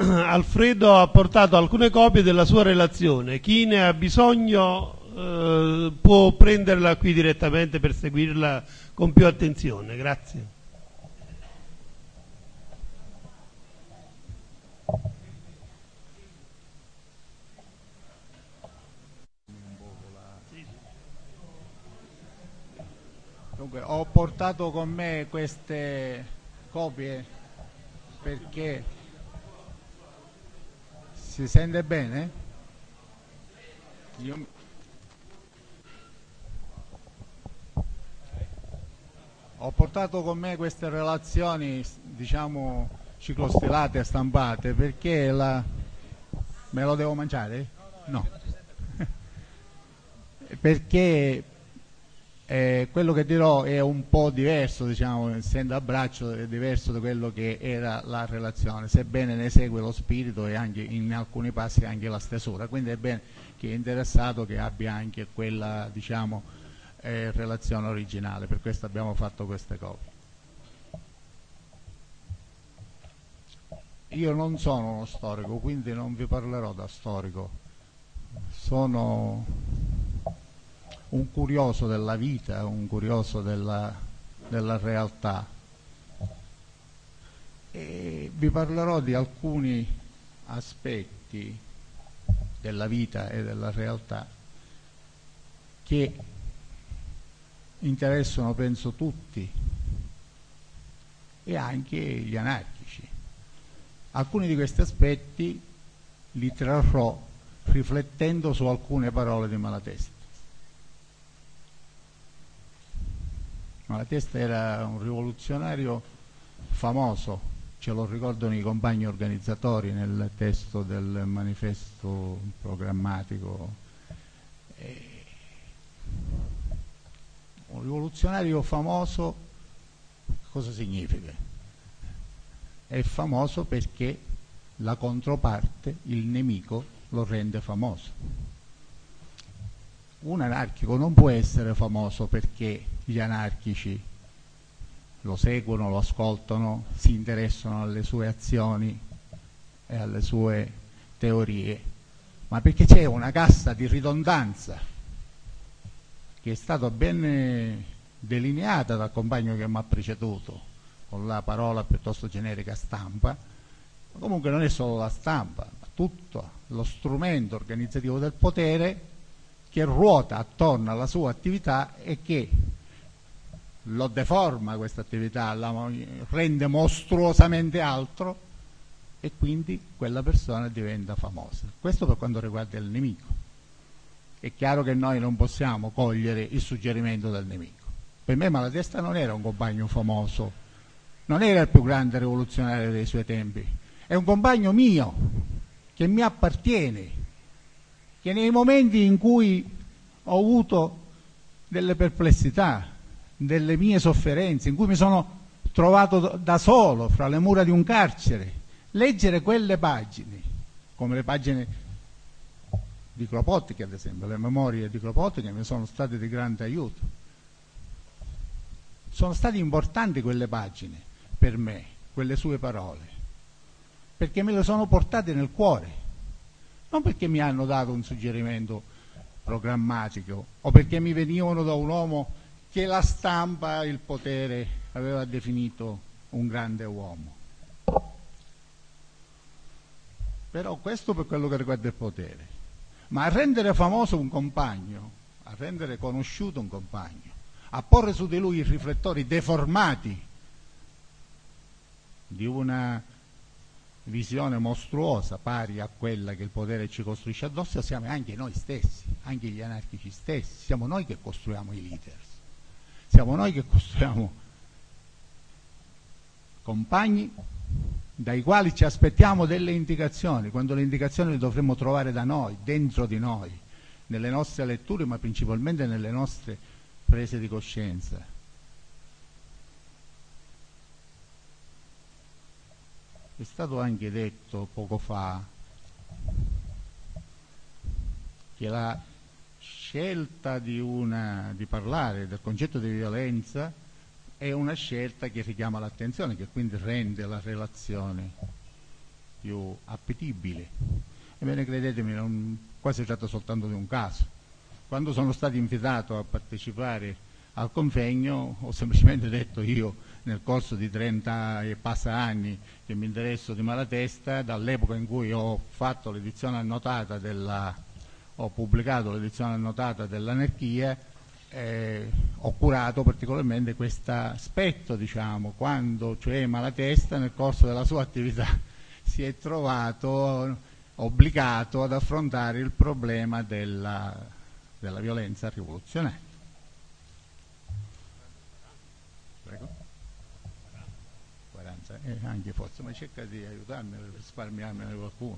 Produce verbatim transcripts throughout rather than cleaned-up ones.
Alfredo ha portato alcune copie della sua relazione. Chi ne ha bisogno eh, può prenderla qui direttamente per seguirla con più attenzione. Grazie. Dunque, ho portato con me queste copie perché si sente bene? Io... Ho portato con me queste relazioni, diciamo, ciclostilate, stampate, perché la... me lo devo mangiare? No. Perché eh, quello che dirò è un po' diverso, diciamo, essendo a braccio, è diverso da quello che era la relazione, sebbene ne segue lo spirito e anche in alcuni passi anche la stesura, quindi è bene chi è interessato che abbia anche quella, diciamo, eh, relazione originale, per questo abbiamo fatto queste copie. Io non sono uno storico, quindi non vi parlerò da storico, sono un curioso della vita, un curioso della, della realtà, e vi parlerò di alcuni aspetti della vita e della realtà che interessano, penso, tutti e anche gli anarchici. Alcuni di questi aspetti li trarrò riflettendo su alcune parole di Malatesta. Malatesta era un rivoluzionario famoso, ce lo ricordano i compagni organizzatori nel testo del manifesto programmatico. Eh, un rivoluzionario famoso cosa significa? È famoso perché la controparte, il nemico, lo rende famoso. Un anarchico non può essere famoso perché gli anarchici lo seguono, lo ascoltano, si interessano alle sue azioni e alle sue teorie, ma perché c'è una cassa di ridondanza che è stata ben delineata dal compagno che mi ha preceduto con la parola piuttosto generica stampa, ma comunque non è solo la stampa, ma tutto lo strumento organizzativo del potere che ruota attorno alla sua attività e che lo deforma, questa attività, la rende mostruosamente altro, e quindi quella persona diventa famosa. Questo per quanto riguarda il nemico. È chiaro che noi non possiamo cogliere il suggerimento del nemico. Per me Malatesta non era un compagno famoso, non era il più grande rivoluzionario dei suoi tempi, è un compagno mio, che mi appartiene, che nei momenti in cui ho avuto delle perplessità, delle mie sofferenze, in cui mi sono trovato da solo fra le mura di un carcere, leggere quelle pagine, come le pagine di Kropotkin, ad esempio, le memorie di Kropotkin mi sono state di grande aiuto. Sono state importanti quelle pagine per me, quelle sue parole, perché me le sono portate nel cuore, non perché mi hanno dato un suggerimento programmatico o perché mi venivano da un uomo che la stampa, il potere, aveva definito un grande uomo. Però questo per quello che riguarda il potere. Ma a rendere famoso un compagno, a rendere conosciuto un compagno, a porre su di lui i riflettori deformati di una visione mostruosa pari a quella che il potere ci costruisce addosso, siamo anche noi stessi, anche gli anarchici stessi, siamo noi che costruiamo i leaders, siamo noi che costruiamo compagni dai quali ci aspettiamo delle indicazioni, quando le indicazioni le dovremmo trovare da noi, dentro di noi, nelle nostre letture, ma principalmente nelle nostre prese di coscienza. È stato anche detto poco fa che la scelta di, una, di parlare del concetto di violenza è una scelta che richiama l'attenzione, che quindi rende la relazione più appetibili. Ebbene, credetemi, non, qua si tratta soltanto di un caso. Quando sono stato invitato a partecipare al convegno ho semplicemente detto: io nel corso di trenta e passa anni che mi interesso di Malatesta, dall'epoca in cui ho fatto l'edizione annotata della, ho pubblicato l'edizione annotata dell'anarchia, eh, ho curato particolarmente questo aspetto, diciamo, quando cioè Malatesta nel corso della sua attività si è trovato obbligato ad affrontare il problema della, della violenza rivoluzionaria. Prego. quaranta, eh, anche forse, ma cerca di aiutarmi per risparmiarmene qualcuno.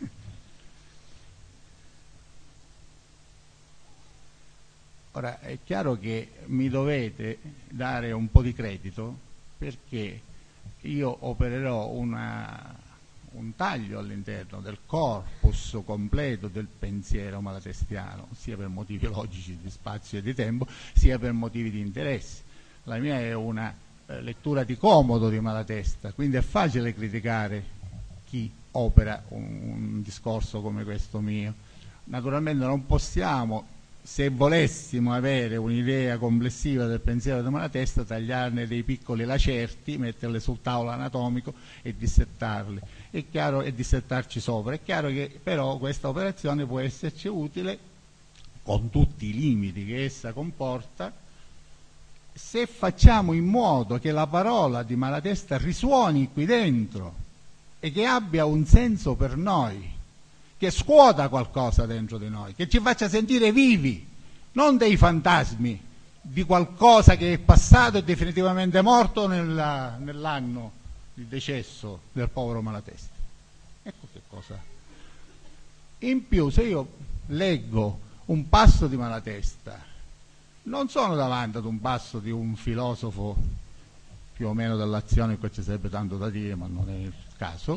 Ora, è chiaro che mi dovete dare un po' di credito, perché io opererò una, un taglio all'interno del corpus completo del pensiero malatestiano, sia per motivi logici di spazio e di tempo, sia per motivi di interesse. La mia è una eh, lettura di comodo di Malatesta, quindi è facile criticare chi opera un, un discorso come questo mio. Naturalmente non possiamo, se volessimo avere un'idea complessiva del pensiero di Malatesta, tagliarne dei piccoli lacerti, metterli sul tavolo anatomico e dissettarli. È chiaro, e dissettarci sopra. È chiaro che però questa operazione può esserci utile, con tutti i limiti che essa comporta, se facciamo in modo che la parola di Malatesta risuoni qui dentro e che abbia un senso per noi, che scuota qualcosa dentro di noi, che ci faccia sentire vivi, non dei fantasmi di qualcosa che è passato e definitivamente morto nella, nell'anno di decesso del povero Malatesta. Ecco che cosa. In più, se io leggo un passo di Malatesta, non sono davanti ad un passo di un filosofo più o meno dell'azione, qua ci sarebbe tanto da dire, ma non è il caso.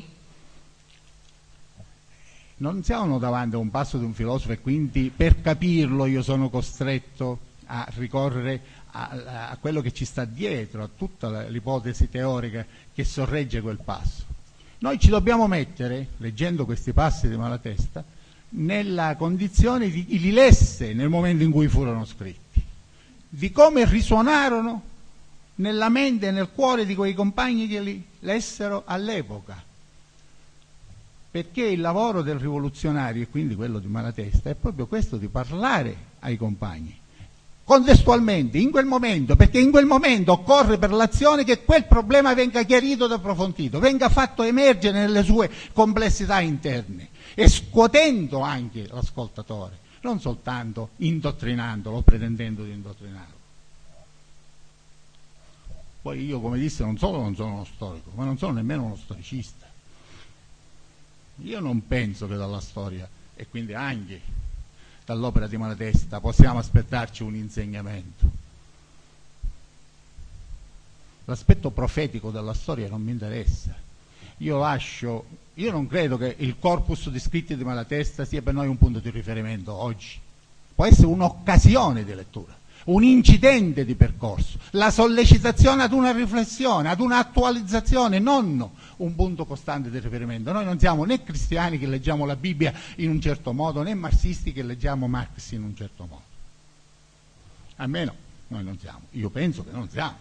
Non siamo davanti a un passo di un filosofo e quindi per capirlo io sono costretto a ricorrere a, a quello che ci sta dietro, a tutta l'ipotesi teorica che sorregge quel passo. Noi ci dobbiamo mettere, leggendo questi passi di Malatesta, nella condizione di chi li lesse nel momento in cui furono scritti, di come risuonarono nella mente e nel cuore di quei compagni che li lessero all'epoca. Perché il lavoro del rivoluzionario, e quindi quello di Malatesta, è proprio questo, di parlare ai compagni contestualmente, in quel momento, perché in quel momento occorre per l'azione che quel problema venga chiarito ed approfondito, venga fatto emergere nelle sue complessità interne e scuotendo anche l'ascoltatore, non soltanto indottrinandolo o pretendendo di indottrinarlo. Poi io, come disse, non solo non sono uno storico, ma non sono nemmeno uno storicista. Io non penso che dalla storia, e quindi anche dall'opera di Malatesta, possiamo aspettarci un insegnamento. L'aspetto profetico della storia non mi interessa. Io lascio, io non credo che il corpus di scritti di Malatesta sia per noi un punto di riferimento oggi. Può essere un'occasione di lettura, un incidente di percorso, la sollecitazione ad una riflessione, ad un'attualizzazione, non un punto costante di riferimento. Noi non siamo né cristiani che leggiamo la Bibbia in un certo modo, né marxisti che leggiamo Marx in un certo modo. Almeno noi non siamo, io penso che non siamo.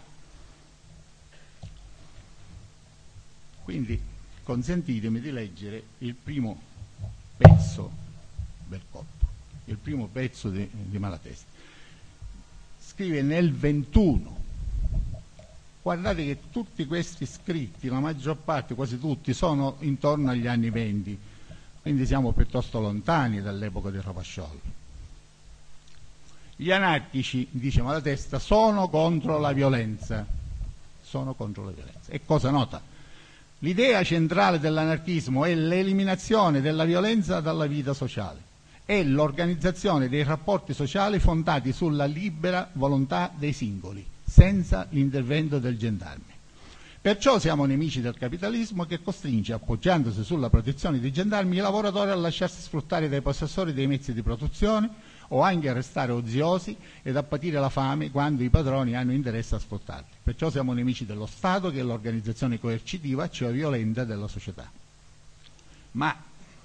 Quindi consentitemi di leggere il primo pezzo del corpo, il primo pezzo di, di Malatesta. Scrive nel ventuno. Guardate che tutti questi scritti, la maggior parte, quasi tutti, sono intorno agli anni venti, quindi siamo piuttosto lontani dall'epoca di Ravascioli. Gli anarchici, dice Malatesta, sono contro la violenza. Sono contro la violenza. E cosa nota? L'idea centrale dell'anarchismo è l'eliminazione della violenza dalla vita sociale. È l'organizzazione dei rapporti sociali fondati sulla libera volontà dei singoli, senza l'intervento del gendarme. Perciò siamo nemici del capitalismo che costringe, appoggiandosi sulla protezione dei gendarmi, i lavoratori a lasciarsi sfruttare dai possessori dei mezzi di produzione o anche a restare oziosi ed a patire la fame quando i padroni hanno interesse a sfruttarli. Perciò siamo nemici dello Stato, che è l'organizzazione coercitiva, cioè violenta, della società. Ma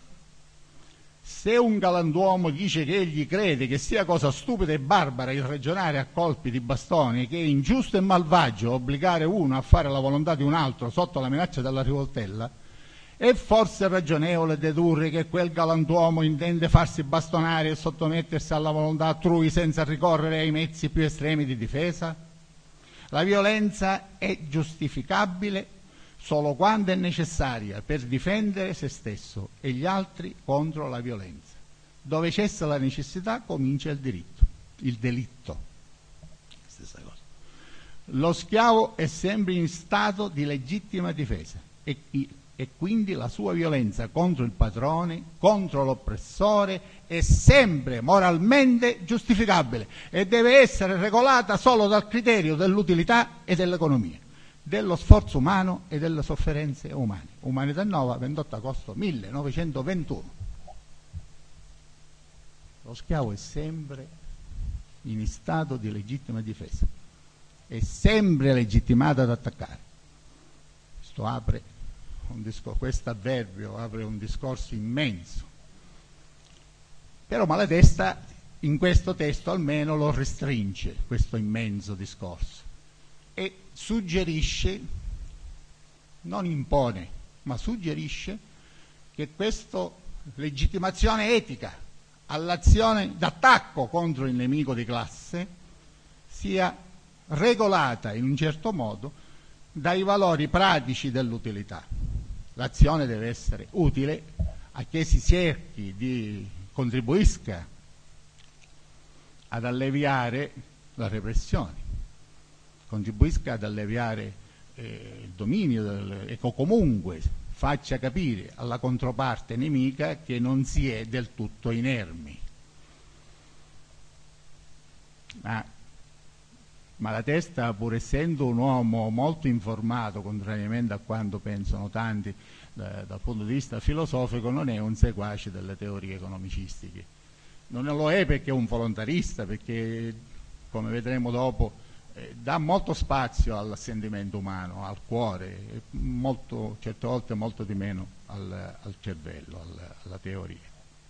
se un galantuomo dice che egli crede che sia cosa stupida e barbara il ragionare a colpi di bastoni, che è ingiusto e malvagio obbligare uno a fare la volontà di un altro sotto la minaccia della rivoltella, è forse ragionevole dedurre che quel galantuomo intende farsi bastonare e sottomettersi alla volontà altrui senza ricorrere ai mezzi più estremi di difesa? La violenza è giustificabile solo quando è necessaria per difendere se stesso e gli altri contro la violenza. Dove cessa la necessità comincia il diritto, il delitto. Stessa cosa. Lo schiavo è sempre in stato di legittima difesa e, e quindi la sua violenza contro il padrone, contro l'oppressore, è sempre moralmente giustificabile e deve essere regolata solo dal criterio dell'utilità e dell'economia, dello sforzo umano e delle sofferenze umane. Umanità Nova, ventotto agosto millenovecentoventuno. Lo schiavo è sempre in stato di legittima difesa, è sempre legittimato ad attaccare. Questo apre un discorso, questo avverbio apre un discorso immenso. Però Malatesta in questo testo almeno lo restringe, questo immenso discorso, e suggerisce, non impone, ma suggerisce che questa legittimazione etica all'azione d'attacco contro il nemico di classe sia regolata in un certo modo dai valori pratici dell'utilità. L'azione deve essere utile a che si cerchi di contribuisca ad alleviare la repressione, contribuisca ad alleviare eh, il dominio del, e comunque faccia capire alla controparte nemica che non si è del tutto inermi. Ma Malatesta, pur essendo un uomo molto informato, contrariamente a quanto pensano tanti eh, dal punto di vista filosofico, non è un seguace delle teorie economicistiche. Non lo è perché è un volontarista, perché, come vedremo dopo, eh, dà molto spazio al sentimento umano, al cuore, molto, certe volte molto di meno al, al cervello, al, alla teoria.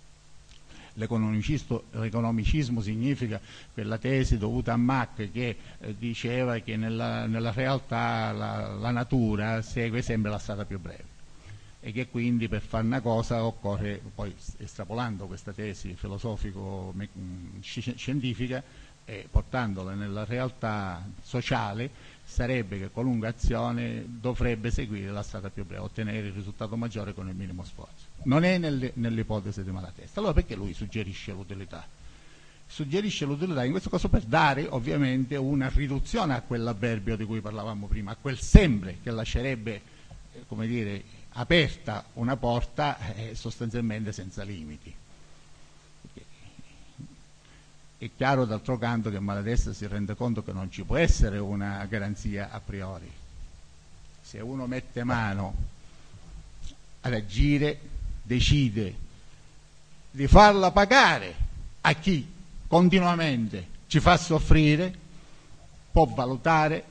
L'economicismo significa quella tesi dovuta a Mach che eh, diceva che nella, nella realtà la, la natura segue sempre la strada più breve e che quindi per fare una cosa occorre, poi estrapolando questa tesi filosofico-scientifica e portandola nella realtà sociale, sarebbe che qualunque azione dovrebbe seguire la strada più breve, ottenere il risultato maggiore con il minimo sforzo. Non è nelle, nell'ipotesi di Malatesta. Allora perché lui suggerisce l'utilità? Suggerisce l'utilità in questo caso per dare ovviamente una riduzione a quell'avverbio di cui parlavamo prima, a quel sempre che lascerebbe, eh, come dire, aperta una porta eh, sostanzialmente senza limiti. Perché è chiaro d'altro canto che Malatesta si rende conto che non ci può essere una garanzia a priori. Se uno mette mano ad agire, decide di farla pagare a chi continuamente ci fa soffrire, può valutare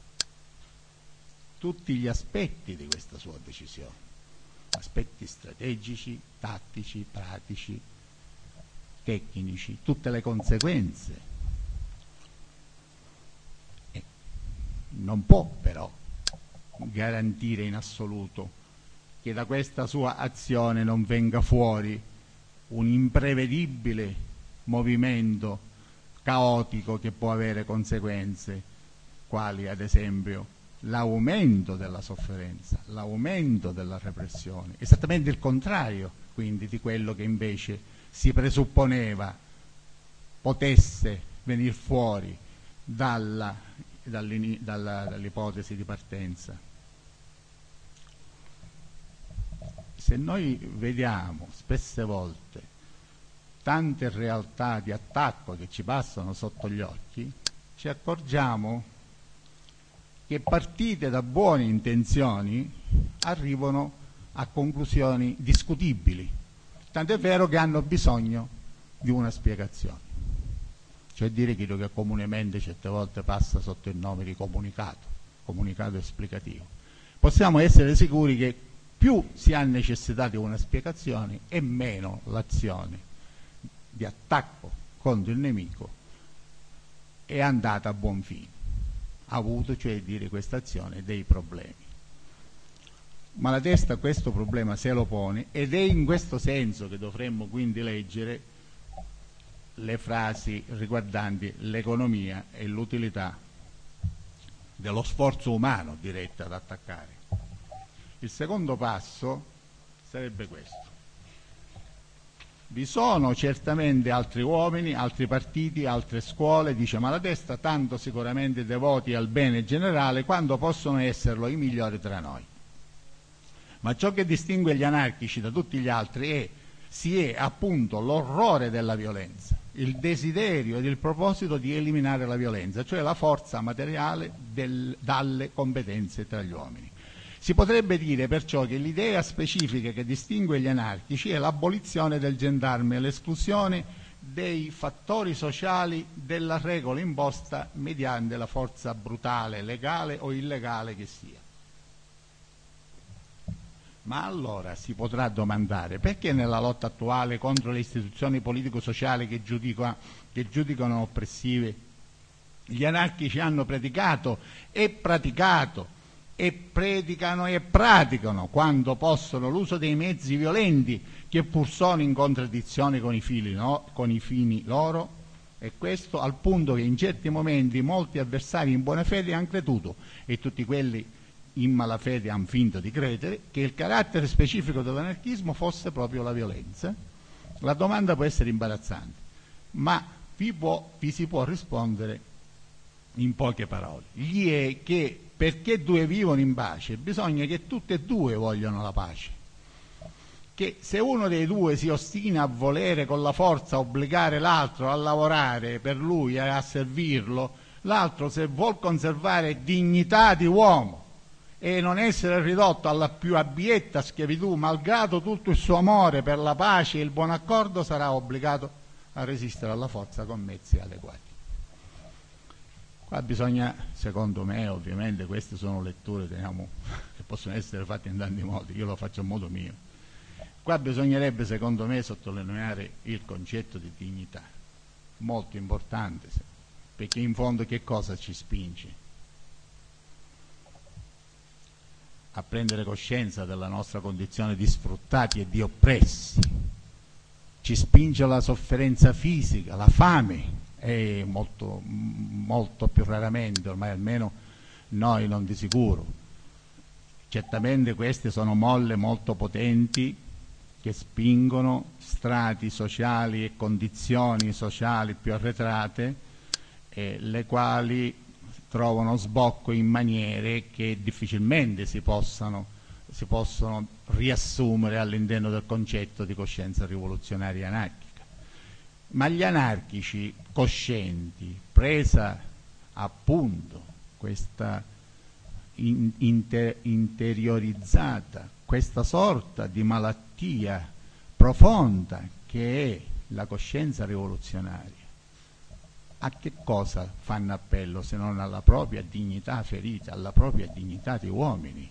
tutti gli aspetti di questa sua decisione, aspetti strategici, tattici, pratici, tecnici, tutte le conseguenze. E non può però garantire in assoluto che da questa sua azione non venga fuori un imprevedibile movimento caotico che può avere conseguenze quali ad esempio l'aumento della sofferenza, l'aumento della repressione, esattamente il contrario quindi di quello che invece si presupponeva potesse venir fuori dalla, dall'ini, dalla, dall'ipotesi di partenza. Se noi vediamo spesse volte tante realtà di attacco che ci passano sotto gli occhi, ci accorgiamo che partite da buone intenzioni arrivano a conclusioni discutibili, tant'è vero che hanno bisogno di una spiegazione, cioè dire quello che comunemente certe volte passa sotto il nome di comunicato, comunicato esplicativo. Possiamo essere sicuri che più si ha necessità di una spiegazione e meno l'azione di attacco contro il nemico è andata a buon fine. Ha avuto, cioè dire questa azione, dei problemi. Malatesta questo problema se lo pone, ed è in questo senso che dovremmo quindi leggere le frasi riguardanti l'economia e l'utilità dello sforzo umano diretto ad attaccare. Il secondo passo sarebbe questo. Vi sono certamente altri uomini, altri partiti, altre scuole, dice Malatesta, tanto sicuramente devoti al bene generale quanto possono esserlo i migliori tra noi. Ma ciò che distingue gli anarchici da tutti gli altri è, si è appunto l'orrore della violenza, il desiderio ed il proposito di eliminare la violenza, cioè la forza materiale del, dalle competenze tra gli uomini. Si potrebbe dire perciò che l'idea specifica che distingue gli anarchici è l'abolizione del gendarme e l'esclusione dei fattori sociali della regola imposta mediante la forza brutale, legale o illegale che sia. Ma allora si potrà domandare perché nella lotta attuale contro le istituzioni politico-sociali che, giudica, che giudicano oppressive gli anarchici hanno predicato e praticato e predicano e praticano quando possono l'uso dei mezzi violenti che pur sono in contraddizione con i, fili, no? con i fini loro, e questo al punto che in certi momenti molti avversari in buona fede hanno creduto e tutti quelli in malafede hanno finto di credere che il carattere specifico dell'anarchismo fosse proprio la violenza. La domanda può essere imbarazzante, ma vi, può, vi si può rispondere in poche parole. Gli è che perché due vivono in pace bisogna che tutti e due vogliano la pace, che se uno dei due si ostina a volere con la forza obbligare l'altro a lavorare per lui e a servirlo, l'altro se vuol conservare dignità di uomo e non essere ridotto alla più abietta schiavitù, malgrado tutto il suo amore per la pace e il buon accordo, sarà obbligato a resistere alla forza con mezzi adeguati. Qua bisogna, secondo me, ovviamente queste sono letture diciamo, che possono essere fatte in tanti modi, io lo faccio a modo mio. Qua bisognerebbe, secondo me, sottolineare il concetto di dignità, molto importante, perché in fondo che cosa ci spinge? A prendere coscienza della nostra condizione di sfruttati e di oppressi. Ci spinge la sofferenza fisica, la fame, e molto, molto più raramente, ormai almeno noi non di sicuro. Certamente queste sono molle molto potenti che spingono strati sociali e condizioni sociali più arretrate, eh, le quali trovano sbocco in maniere che difficilmente si possano, si possono riassumere all'interno del concetto di coscienza rivoluzionaria anarchica. Ma gli anarchici coscienti, presa appunto questa in, inter, interiorizzata, questa sorta di malattia profonda che è la coscienza rivoluzionaria, a che cosa fanno appello se non alla propria dignità ferita, alla propria dignità di uomini?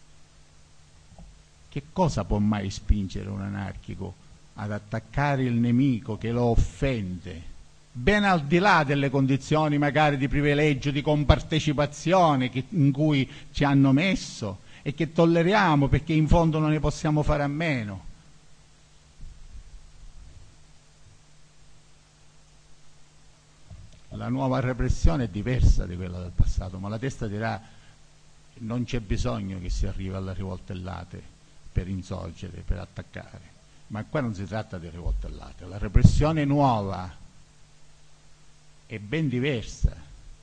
Che cosa può mai spingere un anarchico ad attaccare il nemico che lo offende, ben al di là delle condizioni magari di privilegio, di compartecipazione che, in cui ci hanno messo e che tolleriamo perché in fondo non ne possiamo fare a meno? La nuova repressione è diversa di quella del passato, ma Malatesta dirà non c'è bisogno che si arrivi alle rivoltellate per insorgere, per attaccare. Ma qua non si tratta di rivoltellate, la repressione nuova è ben diversa,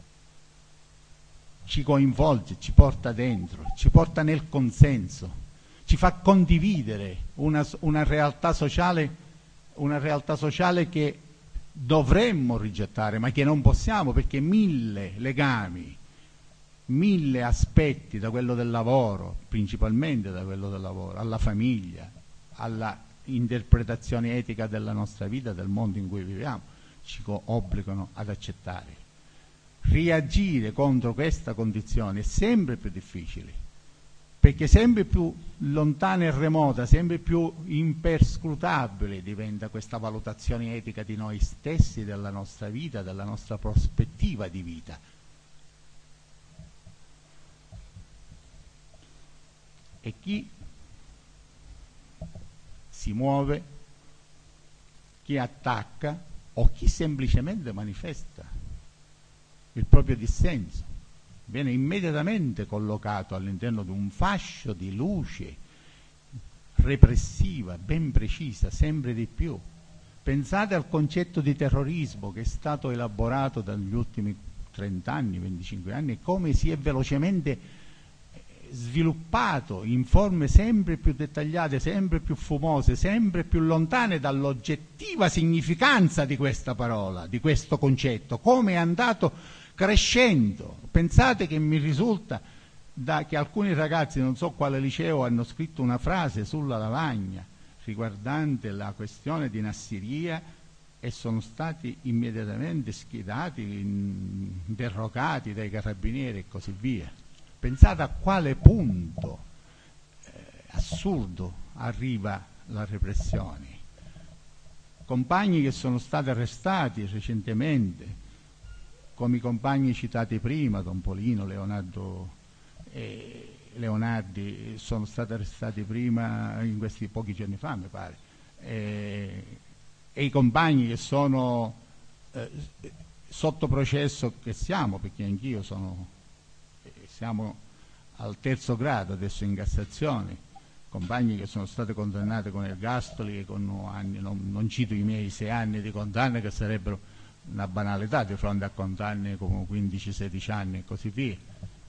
ci coinvolge, ci porta dentro, ci porta nel consenso, ci fa condividere una, una realtà sociale, una realtà sociale che dovremmo rigettare, ma che non possiamo perché mille legami, mille aspetti, da quello del lavoro, principalmente da quello del lavoro, alla famiglia, alla interpretazione etica della nostra vita, del mondo in cui viviamo, ci obbligano ad accettare. Reagire contro questa condizione è sempre più difficile, perché sempre più lontana e remota, sempre più imperscrutabile diventa questa valutazione etica di noi stessi, della nostra vita, della nostra prospettiva di vita. E chi si muove, chi attacca o chi semplicemente manifesta il proprio dissenso viene immediatamente collocato all'interno di un fascio di luce repressiva, ben precisa, sempre di più. Pensate al concetto di terrorismo che è stato elaborato dagli ultimi trenta anni, venticinque anni, e come si è velocemente sviluppato in forme sempre più dettagliate, sempre più fumose, sempre più lontane dall'oggettiva significanza di questa parola, di questo concetto, come è andato crescendo. Pensate che mi risulta da, che alcuni ragazzi, non so quale liceo, hanno scritto una frase sulla lavagna riguardante la questione di Nassiria e sono stati immediatamente schierati, interrogati dai carabinieri e così via. Pensate a quale punto eh, assurdo arriva la repressione. Compagni che sono stati arrestati recentemente, come i compagni citati prima, Don Polino, Leonardo e Leonardi, sono stati arrestati prima, in questi pochi giorni fa mi pare, e, e i compagni che sono eh, sotto processo, che siamo, perché anch'io sono, siamo al terzo grado adesso in Cassazione, compagni che sono stati condannati con ergastoli e con anni, non, non cito i miei sei anni di condanna che sarebbero una banalità di fronte a condanne come quindici sedici anni e così via.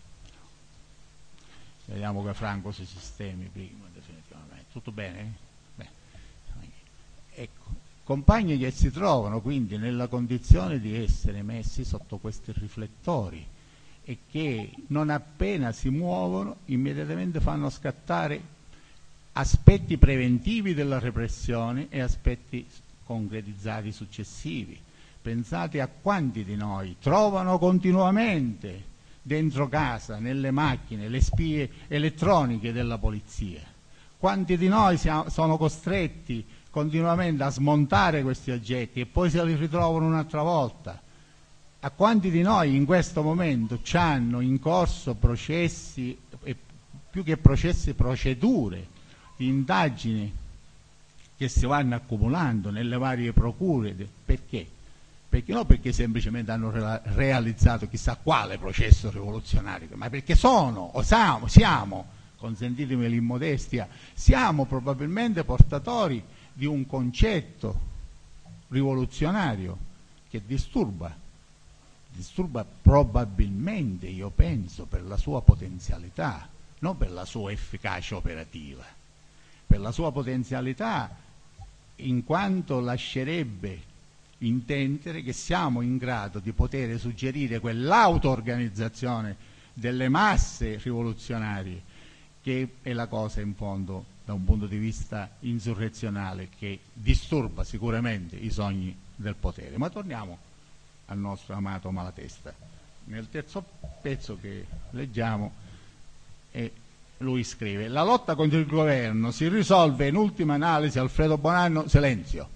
Vediamo che Franco si sistemi prima, definitivamente. Tutto bene? Beh. Ecco, compagni che si trovano quindi nella condizione di essere messi sotto questi riflettori e che non appena si muovono immediatamente fanno scattare aspetti preventivi della repressione e aspetti concretizzati successivi. Pensate a quanti di noi trovano continuamente dentro casa, nelle macchine, le spie elettroniche della polizia. Quanti di noi siamo, sono costretti continuamente a smontare questi oggetti e poi se li ritrovano un'altra volta. A quanti di noi in questo momento c'hanno in corso processi, e più che processi, procedure di indagini che si vanno accumulando nelle varie procure. Perché? Perché non perché semplicemente hanno re- realizzato chissà quale processo rivoluzionario, ma perché sono, o siamo, siamo, consentitemi l'immodestia, siamo probabilmente portatori di un concetto rivoluzionario che disturba, disturba probabilmente, io penso, per la sua potenzialità, non per la sua efficacia operativa, per la sua potenzialità in quanto lascerebbe intendere che siamo in grado di poter suggerire quell'auto-organizzazione delle masse rivoluzionarie che è la cosa in fondo da un punto di vista insurrezionale che disturba sicuramente i sogni del potere. Ma torniamo al nostro amato Malatesta. Nel terzo pezzo che leggiamo eh, lui scrive: la lotta contro il governo si risolve in ultima analisi, Alfredo Bonanno, silenzio.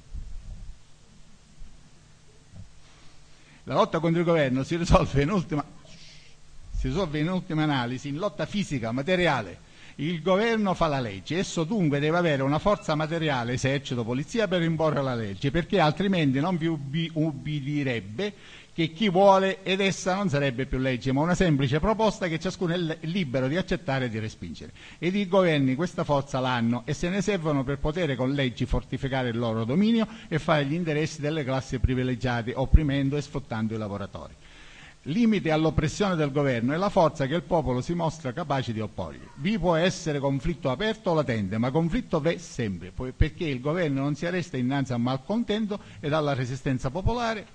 La lotta contro il governo si risolve in ultima, si risolve in ultima analisi in lotta fisica, materiale. Il governo fa la legge, esso dunque deve avere una forza materiale, esercito, polizia, per imporre la legge, perché altrimenti non vi ubbi, ubbidirebbe che chi vuole ed essa non sarebbe più legge, ma una semplice proposta che ciascuno è libero di accettare e di respingere. Ed i governi questa forza l'hanno e se ne servono per poter con leggi fortificare il loro dominio e fare gli interessi delle classi privilegiate, opprimendo e sfruttando i lavoratori. Limite all'oppressione del governo è la forza che il popolo si mostra capace di opporgli. Vi può essere conflitto aperto o latente, ma conflitto v'è sempre, perché il governo non si arresta innanzi al malcontento ed alla resistenza popolare,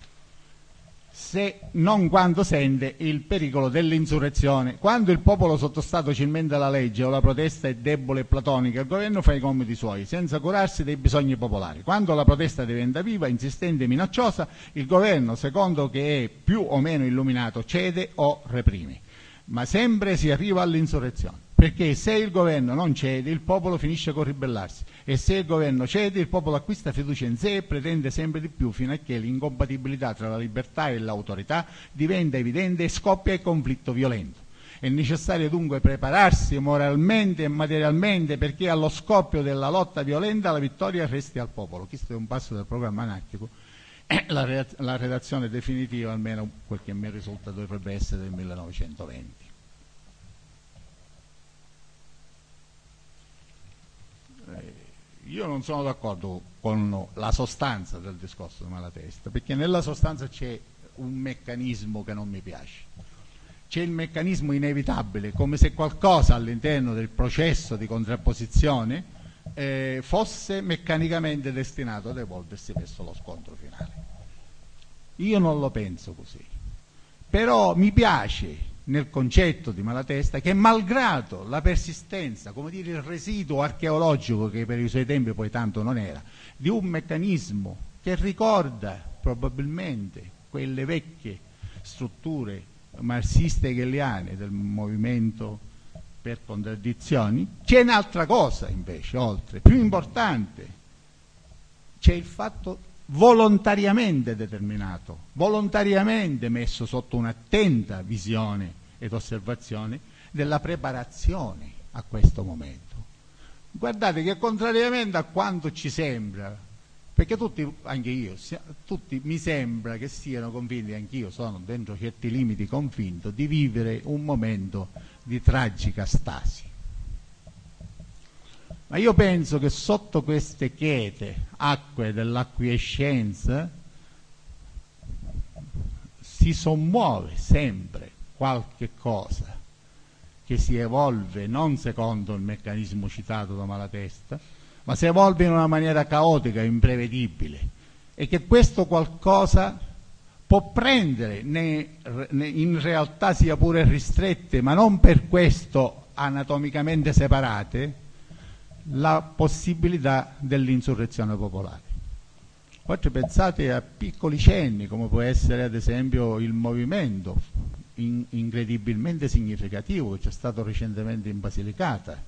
se non quando sente il pericolo dell'insurrezione. Quando il popolo sottostato cimenta la legge o la protesta è debole e platonica, il governo fa i compiti suoi, senza curarsi dei bisogni popolari. Quando la protesta diventa viva, insistente e minacciosa, il governo, secondo che è più o meno illuminato, cede o reprime. Ma sempre si arriva all'insurrezione. perché se il governo non cede il popolo finisce con ribellarsi, e se il governo cede il popolo acquista fiducia in sé e pretende sempre di più, fino a che l'incompatibilità tra la libertà e l'autorità diventa evidente e scoppia il conflitto violento. È necessario dunque prepararsi moralmente e materialmente perché allo scoppio della lotta violenta la vittoria resti al popolo. Questo è un passo del programma anarchico. La, la redazione definitiva, almeno quel che mi risulta, dovrebbe essere del millenovecentoventi. Eh, io non sono d'accordo con la sostanza del discorso di Malatesta, perché nella sostanza c'è un meccanismo che non mi piace. C'è il meccanismo inevitabile, come se qualcosa all'interno del processo di contrapposizione eh, fosse meccanicamente destinato ad evolversi verso lo scontro finale. Io non lo penso così, però mi piace nel concetto di Malatesta che, malgrado la persistenza, come dire il residuo archeologico, che per i suoi tempi poi tanto non era, di un meccanismo che ricorda probabilmente quelle vecchie strutture marxiste hegeliane del movimento per contraddizioni, c'è un'altra cosa invece, oltre, più importante. C'è il fatto volontariamente determinato, volontariamente messo sotto un'attenta visione ed osservazione della preparazione a questo momento. Guardate che, contrariamente a quanto ci sembra, perché tutti, anche io, tutti mi sembra che siano convinti, anch'io sono dentro certi limiti convinto, di vivere un momento di tragica stasi. Ma io penso che sotto queste quiete acque dell'acquiescenza si sommuove sempre qualche cosa che si evolve non secondo il meccanismo citato da Malatesta, ma si evolve in una maniera caotica, imprevedibile, e che questo qualcosa può prendere ne, ne, in realtà sia pure ristrette, ma non per questo anatomicamente separate, la possibilità dell'insurrezione popolare. Oggi pensate a piccoli cenni, come può essere ad esempio il movimento in, incredibilmente significativo che c'è stato recentemente in Basilicata,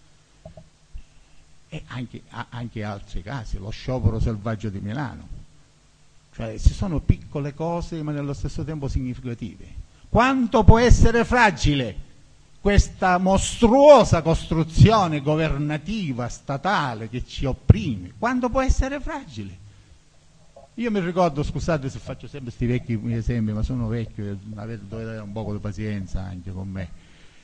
e anche, anche altri casi, lo sciopero selvaggio di Milano. Cioè ci sono piccole cose ma nello stesso tempo significative. Quanto può essere fragile questa mostruosa costruzione governativa, statale, che ci opprime? Quanto può essere fragile? Io mi ricordo, scusate se faccio sempre questi vecchi esempi, ma sono vecchio, avete, dovete avere un po' di pazienza anche con me.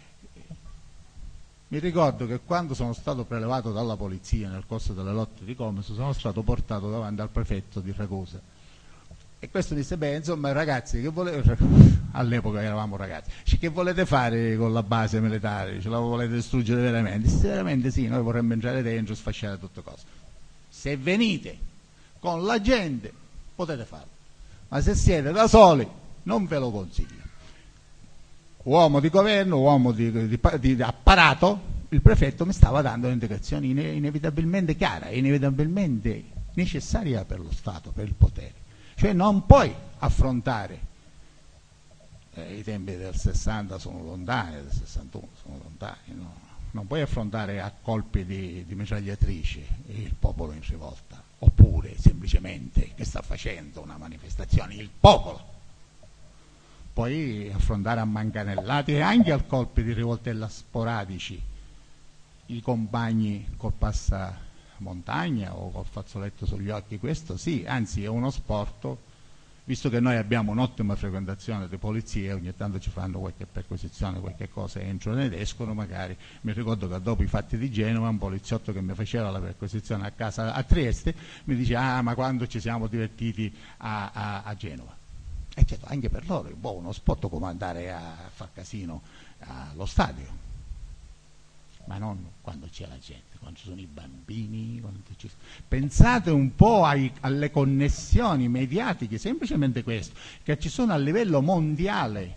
Mi ricordo che quando sono stato prelevato dalla polizia nel corso delle lotte di Comiso, sono stato portato davanti al prefetto di Ragusa, e questo disse: beh, insomma, ragazzi, che volete, all'epoca eravamo ragazzi, che volete fare con la base militare? Ce la volete distruggere veramente? Disse: veramente sì, noi vorremmo entrare dentro e sfasciare tutte cose. Se venite con la gente potete farlo, ma se siete da soli non ve lo consiglio. Uomo di governo, uomo di, di, di, di apparato, il prefetto mi stava dando indicazioni ine, inevitabilmente chiare, inevitabilmente necessaria per lo Stato, per il potere. Cioè non puoi affrontare, eh, i tempi del sessanta sono lontani, del sessantuno sono lontani, no? Non puoi affrontare a colpi di, di mitragliatrici il popolo in rivolta, oppure semplicemente che sta facendo una manifestazione il popolo. Puoi affrontare a manganellate e anche a colpi di rivoltella sporadici i compagni col passamontagna o col fazzoletto sugli occhi. Questo sì, anzi è uno sport, visto che noi abbiamo un'ottima frequentazione di polizie, ogni tanto ci fanno qualche perquisizione, qualche cosa, entrano ed escono magari. Mi ricordo che dopo i fatti di Genova un poliziotto che mi faceva la perquisizione a casa a Trieste mi dice: ah, ma quando ci siamo divertiti a, a, a Genova. E certo, anche per loro è boh, uno spot come andare a far casino allo stadio, ma non quando c'è la gente, quando ci sono i bambini. Quando ci... Pensate un po' ai, alle connessioni mediatiche, semplicemente questo, che ci sono a livello mondiale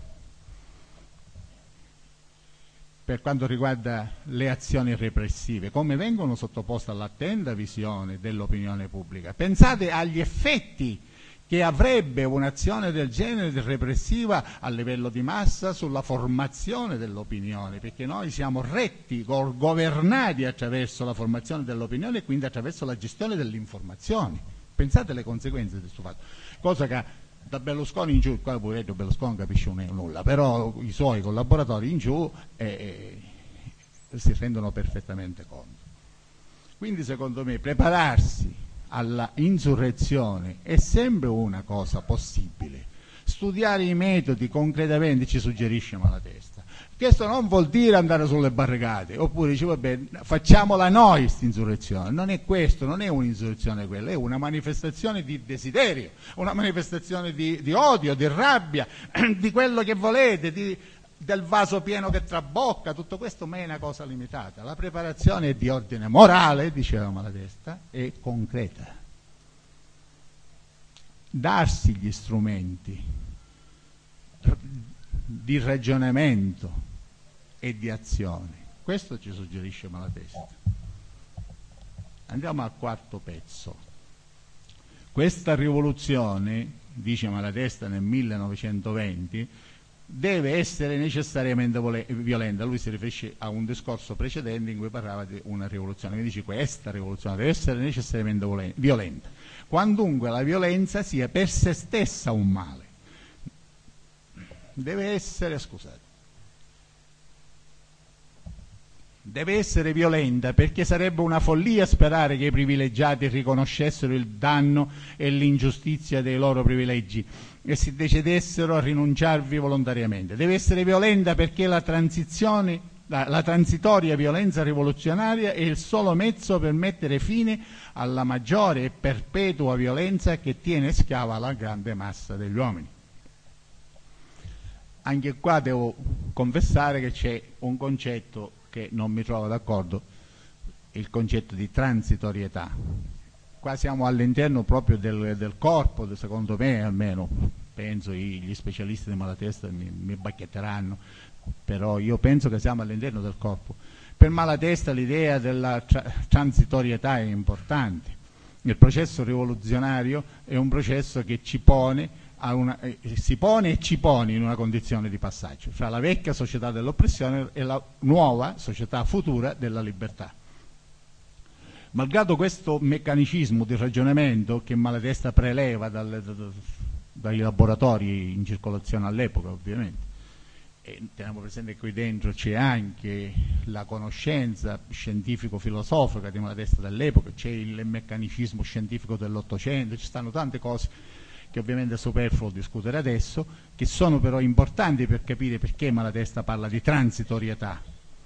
per quanto riguarda le azioni repressive, come vengono sottoposte all'attenta visione dell'opinione pubblica. Pensate agli effetti che avrebbe un'azione del genere repressiva a livello di massa sulla formazione dell'opinione, perché noi siamo retti, governati attraverso la formazione dell'opinione e quindi attraverso la gestione delle informazioni. Pensate alle conseguenze di questo fatto, cosa che da Berlusconi in giù, qua pure Berlusconi non capisce nulla, però i suoi collaboratori in giù eh, eh, si rendono perfettamente conto. Quindi secondo me prepararsi alla insurrezione è sempre una cosa possibile. Studiare i metodi concretamente ci suggerisce Malatesta. Questo non vuol dire andare sulle barricate, oppure dice vabbè facciamola noi questa insurrezione. Non è questo, non è un'insurrezione quella, è una manifestazione di desiderio, una manifestazione di, di odio, di rabbia, di quello che volete, di, del vaso pieno che trabocca, tutto questo, ma è una cosa limitata. La preparazione è di ordine morale, diceva Malatesta, e concreta. Darsi gli strumenti di ragionamento e di azione, questo ci suggerisce Malatesta. Andiamo al quarto pezzo. Questa rivoluzione, dice Malatesta nel millenovecentoventi, deve essere necessariamente violenta. Lui si riferisce a un discorso precedente in cui parlava di una rivoluzione, quindi dice questa rivoluzione deve essere necessariamente violenta, quandunque la violenza sia per se stessa un male. Deve essere, scusate, deve essere violenta perché sarebbe una follia sperare che i privilegiati riconoscessero il danno e l'ingiustizia dei loro privilegi e si decidessero a rinunciarvi volontariamente. Deve essere violenta perché la transizione, la, la transitoria violenza rivoluzionaria è il solo mezzo per mettere fine alla maggiore e perpetua violenza che tiene schiava la grande massa degli uomini. Anche qua devo confessare che c'è un concetto che non mi trovo d'accordo, il concetto di transitorietà. Qua siamo all'interno proprio del, del corpo, secondo me almeno, penso gli specialisti di Malatesta mi, mi bacchetteranno, però io penso che siamo all'interno del corpo. Per Malatesta l'idea della tra- transitorietà è importante. Il processo rivoluzionario è un processo che ci pone a una, eh, si pone e ci pone in una condizione di passaggio fra la vecchia società dell'oppressione e la nuova società futura della libertà. Malgrado questo meccanismo di ragionamento che Malatesta preleva dalle, da, dai laboratori in circolazione all'epoca, ovviamente, e teniamo presente che qui dentro c'è anche la conoscenza scientifico-filosofica di Malatesta dell'epoca, c'è il meccanicismo scientifico dell'Ottocento, ci stanno tante cose che ovviamente è superfluo discutere adesso, che sono però importanti per capire perché Malatesta parla di transitorietà.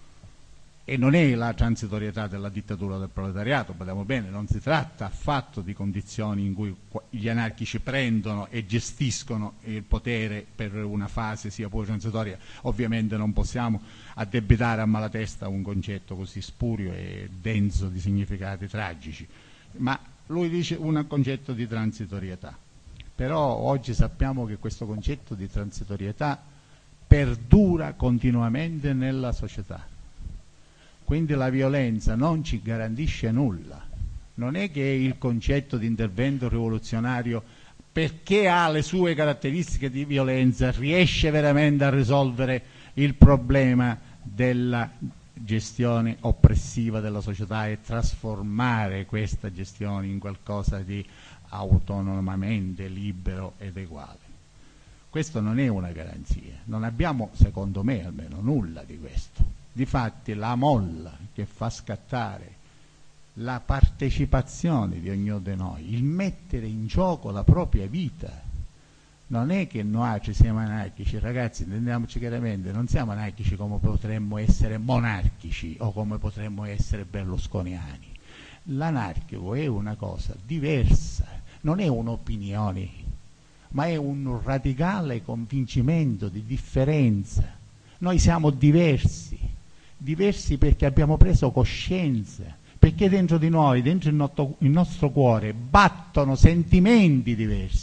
E non è la transitorietà della dittatura del proletariato, badiamo bene, non si tratta affatto di condizioni in cui gli anarchici prendono e gestiscono il potere per una fase sia pure transitoria. Ovviamente non possiamo addebitare a Malatesta un concetto così spurio e denso di significati tragici, ma lui dice un concetto di transitorietà. Però oggi sappiamo che questo concetto di transitorietà perdura continuamente nella società. Quindi la violenza non ci garantisce nulla. Non è che il concetto di intervento rivoluzionario, perché ha le sue caratteristiche di violenza, riesce veramente a risolvere il problema della gestione oppressiva della società e trasformare questa gestione in qualcosa di autonomamente libero ed uguale. Questo non è una garanzia, non abbiamo, secondo me almeno, nulla di questo. Difatti la molla che fa scattare la partecipazione di ognuno di noi, il mettere in gioco la propria vita, non è che noi ci siamo anarchici, ragazzi, intendiamoci chiaramente, non siamo anarchici come potremmo essere monarchici o come potremmo essere berlusconiani. L'anarchico è una cosa diversa, non è un'opinione, ma è un radicale convincimento di differenza. Noi siamo diversi, diversi perché abbiamo preso coscienza, perché dentro di noi, dentro il nostro, il nostro cuore, battono sentimenti diversi,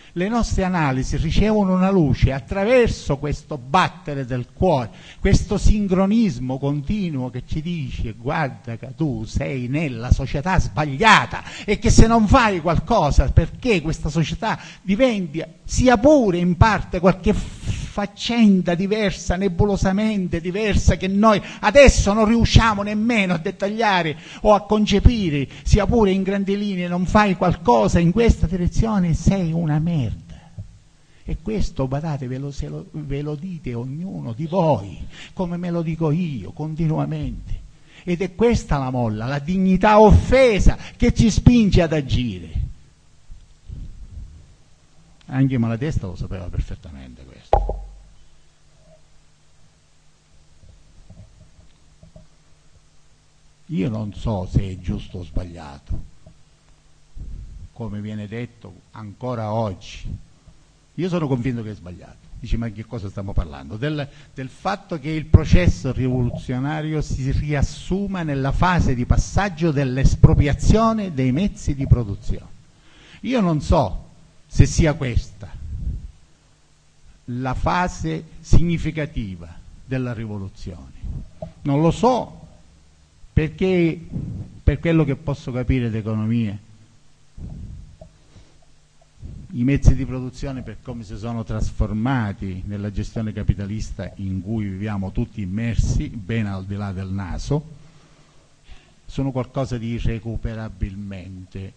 Le nostre analisi ricevono una luce attraverso questo battere del cuore, questo sincronismo continuo che ci dice guarda che tu sei nella società sbagliata e che se non fai qualcosa perché questa società diventi, sia pure in parte, qualche faccenda diversa, nebulosamente diversa, che noi adesso non riusciamo nemmeno a dettagliare o a concepire, sia pure in grandi linee, non fai qualcosa in questa direzione, sei una merda. E questo, badate, ve lo, se lo, ve lo dite ognuno di voi, come me lo dico io continuamente. Ed è questa la molla, la dignità offesa che ci spinge ad agire. Anche Malatesta lo sapeva perfettamente questo. Io non so se è giusto o sbagliato, come viene detto ancora oggi. Io sono convinto che è sbagliato. Dici, ma di che cosa stiamo parlando? Del, del fatto che il processo rivoluzionario si riassuma nella fase di passaggio dell'espropriazione dei mezzi di produzione. Io non so se sia questa la fase significativa della rivoluzione. Non lo so, perché per quello che posso capire d'economia, i mezzi di produzione, per come si sono trasformati nella gestione capitalista in cui viviamo tutti immersi, ben al di là del naso, sono qualcosa di irrecuperabilmente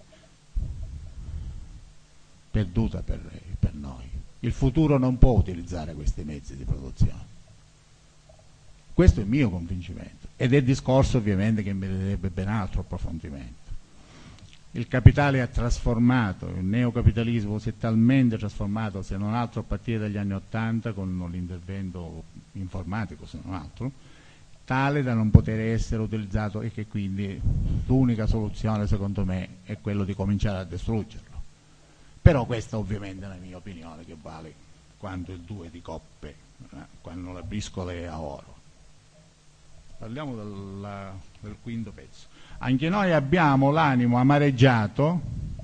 perduta per, per noi. Il futuro non può utilizzare questi mezzi di produzione. Questo è il mio convincimento ed è discorso ovviamente che meriterebbe ben altro approfondimento. Il capitale ha trasformato, il neocapitalismo si è talmente trasformato, se non altro a partire dagli anni Ottanta, con l'intervento informatico se non altro, tale da non poter essere utilizzato e che quindi l'unica soluzione secondo me è quello di cominciare a distruggerlo. Però questa ovviamente è la mia opinione, che vale quanto il due di coppe, eh, quando la briscola è a oro. Parliamo del, del quinto pezzo. Anche noi abbiamo l'animo amareggiato.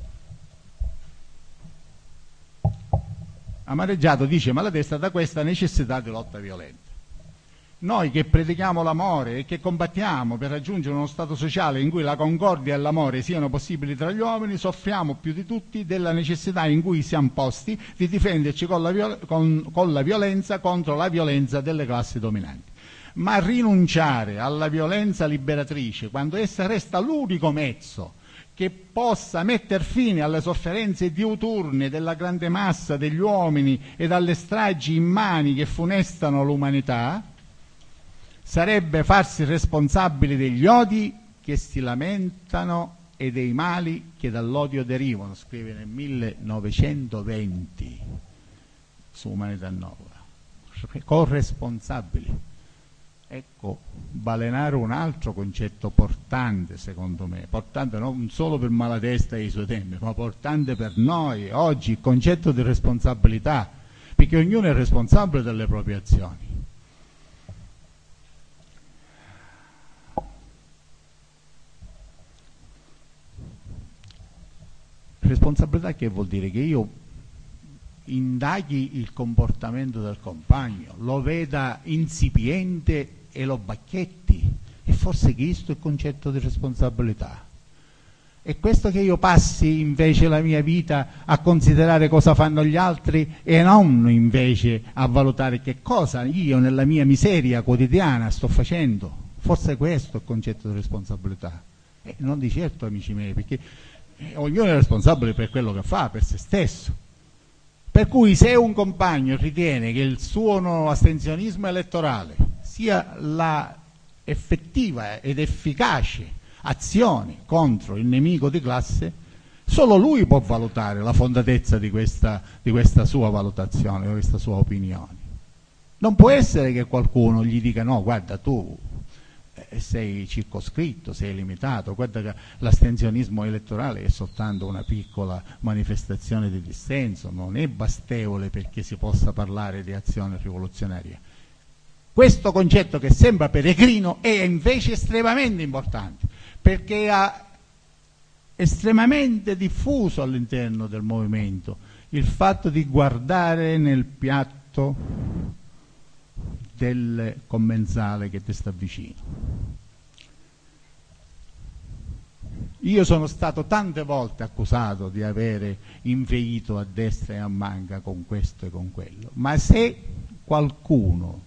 Amareggiato dice Malatesta da questa necessità di lotta violenta. Noi che predichiamo l'amore e che combattiamo per raggiungere uno stato sociale in cui la concordia e l'amore siano possibili tra gli uomini, soffriamo più di tutti della necessità in cui siamo posti di difenderci con la, viol- con, con la violenza contro la violenza delle classi dominanti. Ma rinunciare alla violenza liberatrice, quando essa resta l'unico mezzo che possa mettere fine alle sofferenze diuturne della grande massa degli uomini ed alle stragi immani che funestano l'umanità, sarebbe farsi responsabili degli odi che si lamentano e dei mali che dall'odio derivano, scrive nel millenovecentoventi su Umanità Nova. Corresponsabili. Ecco, balenare un altro concetto portante, secondo me, portante non solo per Malatesta e i suoi tempi, ma portante per noi oggi, il concetto di responsabilità, perché ognuno è responsabile delle proprie azioni. Responsabilità che vuol dire? Che io indaghi il comportamento del compagno, lo veda insipiente e lo bacchetti, e forse questo è il concetto di responsabilità. È questo che io passi invece la mia vita a considerare cosa fanno gli altri e non invece a valutare che cosa io nella mia miseria quotidiana sto facendo. Forse questo è il concetto di responsabilità, e non di certo, amici miei, perché ognuno è responsabile per quello che fa, per se stesso. Per cui se un compagno ritiene che il suo astensionismo elettorale sia la effettiva ed efficace azione contro il nemico di classe, solo lui può valutare la fondatezza di questa, di questa sua valutazione, di questa sua opinione. Non può essere che qualcuno gli dica no, guarda tu sei circoscritto, sei limitato, guarda che l'astensionismo elettorale è soltanto una piccola manifestazione di dissenso, non è bastevole perché si possa parlare di azione rivoluzionaria. Questo concetto, che sembra peregrino, è invece estremamente importante, perché ha estremamente diffuso all'interno del movimento il fatto di guardare nel piatto del commensale che ti sta vicino. Io sono stato tante volte accusato di avere inveito a destra e a manca con questo e con quello, ma se qualcuno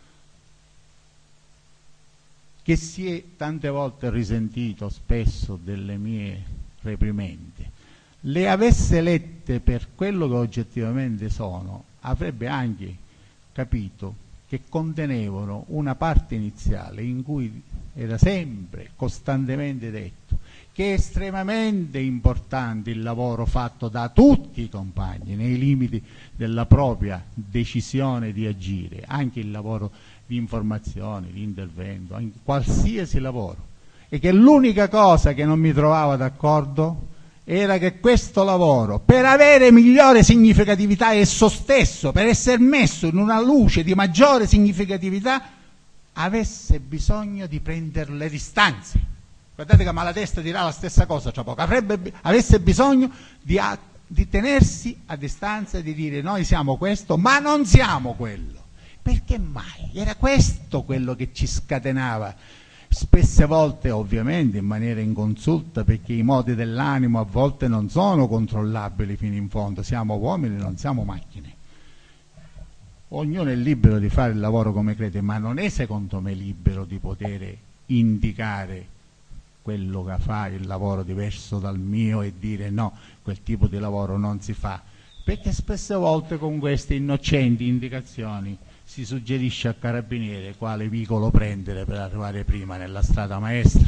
che si è tante volte risentito spesso delle mie reprimende le avesse lette per quello che oggettivamente sono, avrebbe anche capito che contenevano una parte iniziale in cui era sempre, costantemente detto che è estremamente importante il lavoro fatto da tutti i compagni nei limiti della propria decisione di agire, anche il lavoro di informazione, di intervento, anche qualsiasi lavoro, e che l'unica cosa che non mi trovava d'accordo era che questo lavoro, per avere migliore significatività esso stesso, per essere messo in una luce di maggiore significatività, avesse bisogno di prendere le distanze. Guardate che Malatesta dirà la stessa cosa tra poco, avrebbe, avesse bisogno di, a, di tenersi a distanza e di dire noi siamo questo, ma non siamo quello. Perché mai? Era questo quello che ci scatenava, spesse volte ovviamente in maniera inconsulta, perché i modi dell'animo a volte non sono controllabili fino in fondo, siamo uomini, non siamo macchine. Ognuno è libero di fare il lavoro come crede, ma non è secondo me libero di poter indicare quello che fa il lavoro diverso dal mio e dire no, quel tipo di lavoro non si fa, perché spesse volte con queste innocenti indicazioni si suggerisce al carabiniere quale vicolo prendere per arrivare prima nella strada maestra.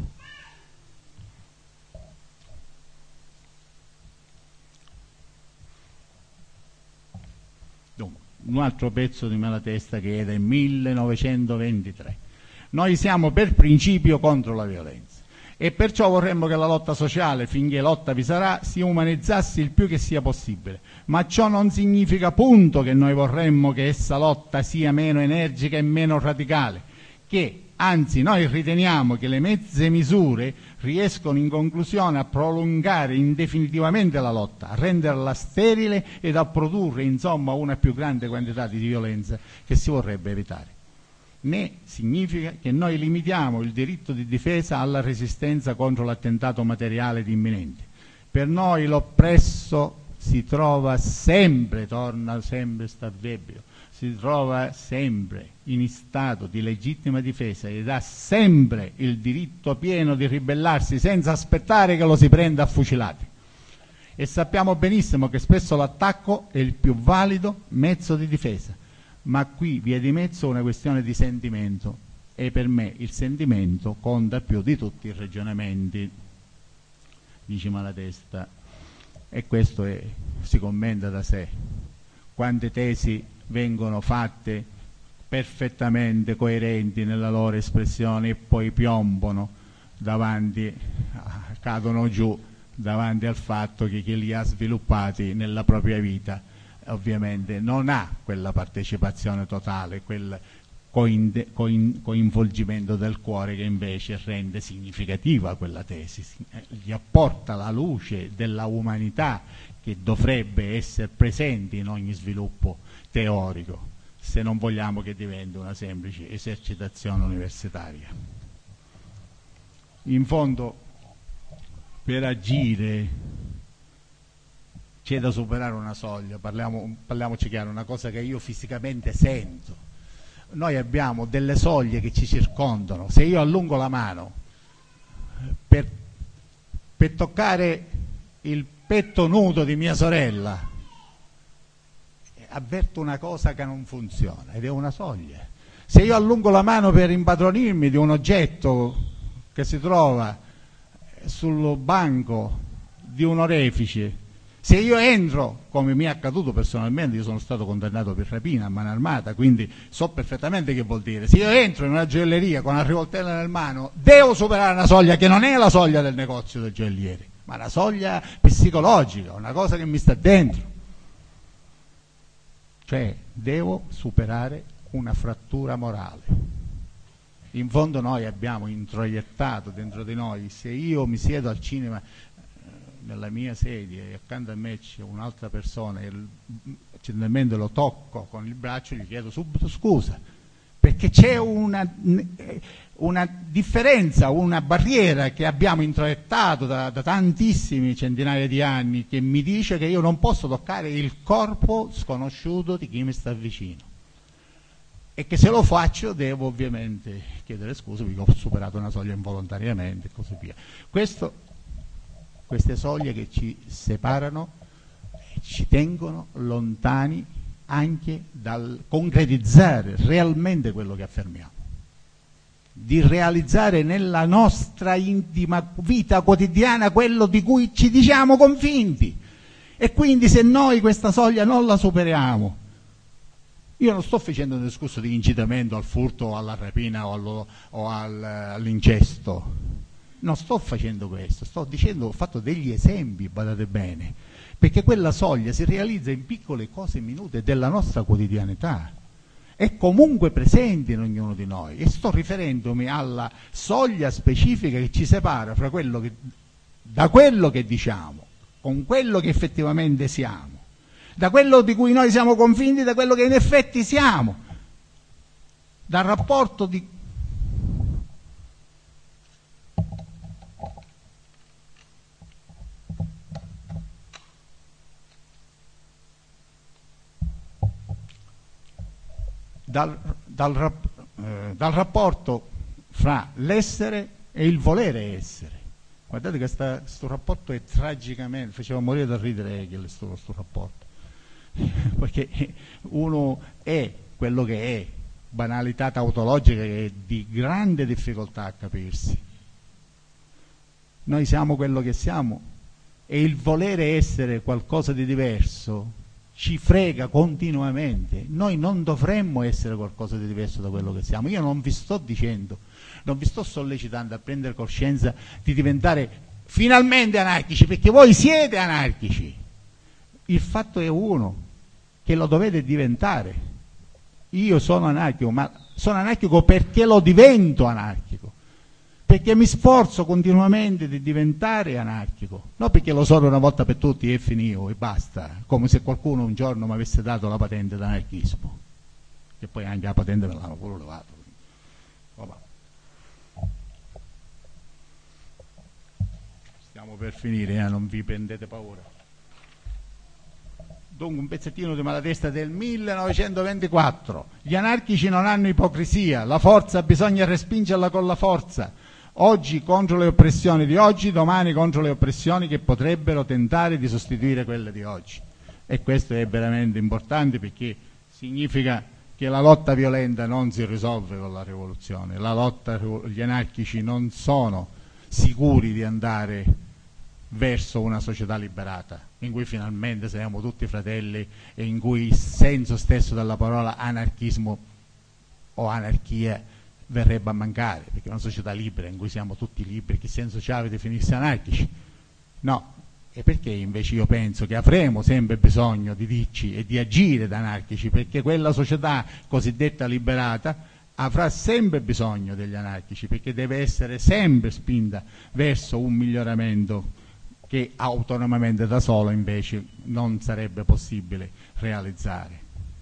Dunque, un altro pezzo di Malatesta che è del millenovecentoventitré. Noi siamo per principio contro la violenza e perciò vorremmo che la lotta sociale, finché lotta vi sarà, si umanizzasse il più che sia possibile, ma ciò non significa appunto che noi vorremmo che essa lotta sia meno energica e meno radicale, che anzi noi riteniamo che le mezze misure riescono in conclusione a prolungare indefinitivamente la lotta, a renderla sterile ed a produrre insomma una più grande quantità di violenza che si vorrebbe evitare. Né significa che noi limitiamo il diritto di difesa alla resistenza contro l'attentato materiale ed imminente. Per noi l'oppresso si trova sempre, torna sempre Starvebbio, si trova sempre in stato di legittima difesa ed ha sempre il diritto pieno di ribellarsi senza aspettare che lo si prenda a fucilati. E sappiamo benissimo che spesso l'attacco è il più valido mezzo di difesa. Ma qui via di mezzo una questione di sentimento e per me il sentimento conta più di tutti i ragionamenti, dice Malatesta, e questo è, si commenta da sé. Quante tesi vengono fatte perfettamente coerenti nella loro espressione e poi piombono davanti, cadono giù davanti al fatto che chi li ha sviluppati nella propria vita ovviamente non ha quella partecipazione totale, quel coin- coin- coinvolgimento del cuore che invece rende significativa quella tesi, gli apporta la luce della umanità che dovrebbe essere presente in ogni sviluppo teorico, se non vogliamo che diventi una semplice esercitazione universitaria. In fondo, per agire c'è da superare una soglia, parliamo, parliamoci chiaro, una cosa che io fisicamente sento. Noi abbiamo delle soglie che ci circondano. Se io allungo la mano per, per toccare il petto nudo di mia sorella, avverto una cosa che non funziona ed è una soglia. Se io allungo la mano per impadronirmi di un oggetto che si trova sul banco di un orefice, se io entro, come mi è accaduto personalmente, io sono stato condannato per rapina a mano armata, quindi so perfettamente che vuol dire, se io entro in una gioielleria con una rivoltella nel mano, devo superare una soglia che non è la soglia del negozio del gioielliere, ma una soglia psicologica, una cosa che mi sta dentro. Cioè, devo superare una frattura morale. In fondo noi abbiamo introiettato dentro di noi, se io mi siedo al cinema nella mia sedia e accanto a me c'è un'altra persona e accidentalmente lo tocco con il braccio, gli chiedo subito scusa, perché c'è una, una differenza, una barriera che abbiamo introiettato da, da tantissimi centinaia di anni, che mi dice che io non posso toccare il corpo sconosciuto di chi mi sta vicino, e che se lo faccio devo ovviamente chiedere scusa perché ho superato una soglia involontariamente e così via. Questo, queste soglie che ci separano ci tengono lontani anche dal concretizzare realmente quello che affermiamo, di realizzare nella nostra intima vita quotidiana quello di cui ci diciamo convinti. E quindi se noi questa soglia non la superiamo, io non sto facendo un discorso di incitamento al furto o alla rapina o, allo, o al, all'incesto, non sto facendo questo, sto dicendo, ho fatto degli esempi, badate bene, perché quella soglia si realizza in piccole cose minute della nostra quotidianità, è comunque presente in ognuno di noi, e sto riferendomi alla soglia specifica che ci separa fra quello che, da quello che diciamo con quello che effettivamente siamo, da quello di cui noi siamo convinti, da quello che in effetti siamo, dal rapporto di dal, dal, eh, dal rapporto fra l'essere e il volere essere. Guardate che questo rapporto è tragicamente, faceva morire da ridere Hegel questo rapporto, perché uno è quello che è, banalità tautologica che è di grande difficoltà a capirsi. Noi siamo quello che siamo e il volere essere qualcosa di diverso ci frega continuamente. Noi non dovremmo essere qualcosa di diverso da quello che siamo. Io non vi sto dicendo, non vi sto sollecitando a prendere coscienza di diventare finalmente anarchici, perché voi siete anarchici. Il fatto è uno, che lo dovete diventare. Io sono anarchico, ma sono anarchico perché lo divento anarchico, perché mi sforzo continuamente di diventare anarchico, non perché lo sono una volta per tutti e finito e basta, come se qualcuno un giorno mi avesse dato la patente d'anarchismo, che poi anche la patente me l'hanno pure levato. Vabbè. Stiamo per finire, eh? Non vi prendete paura. Dunque un pezzettino di Malatesta del millenovecentoventiquattro. Gli anarchici non hanno ipocrisia, la forza bisogna respingerla con la forza. Oggi contro le oppressioni di oggi, domani contro le oppressioni che potrebbero tentare di sostituire quelle di oggi. E questo è veramente importante, perché significa che la lotta violenta non si risolve con la rivoluzione. La lotta, gli anarchici non sono sicuri di andare verso una società liberata, in cui finalmente saremo tutti fratelli e in cui il senso stesso della parola anarchismo o anarchia verrebbe a mancare, perché è una società libera in cui siamo tutti liberi, che senso c'ha di definirsi anarchici? No, e perché invece io penso che avremo sempre bisogno di dirci e di agire da anarchici, perché quella società cosiddetta liberata avrà sempre bisogno degli anarchici, perché deve essere sempre spinta verso un miglioramento che autonomamente da solo invece non sarebbe possibile realizzare.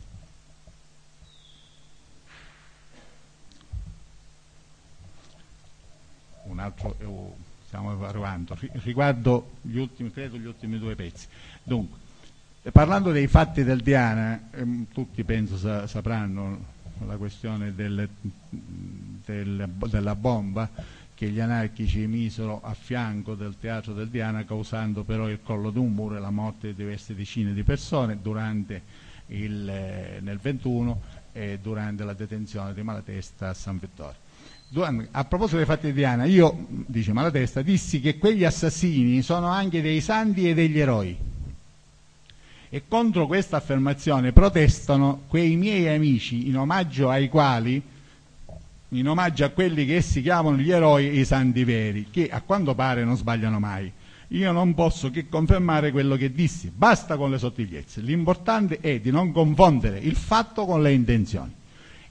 Un altro, oh, stiamo arrivando, riguardo gli ultimi, credo gli ultimi due pezzi. Dunque, parlando dei fatti del Diana, ehm, tutti penso sa, sapranno la questione del, del, della bomba che gli anarchici misero a fianco del teatro del Diana, causando però il crollo di un muro e la morte di diverse decine di persone durante il, eh, nel ventuno e durante la detenzione di Malatesta a San Vittore. Durante, a proposito dei fatti di Diana, io, dice Malatesta, dissi che quegli assassini sono anche dei santi e degli eroi, e contro questa affermazione protestano quei miei amici in omaggio ai quali in omaggio a quelli che essi chiamano gli eroi e i santi veri, che a quanto pare non sbagliano mai. Io non posso che confermare quello che dissi, basta con le sottigliezze, l'importante è di non confondere il fatto con le intenzioni.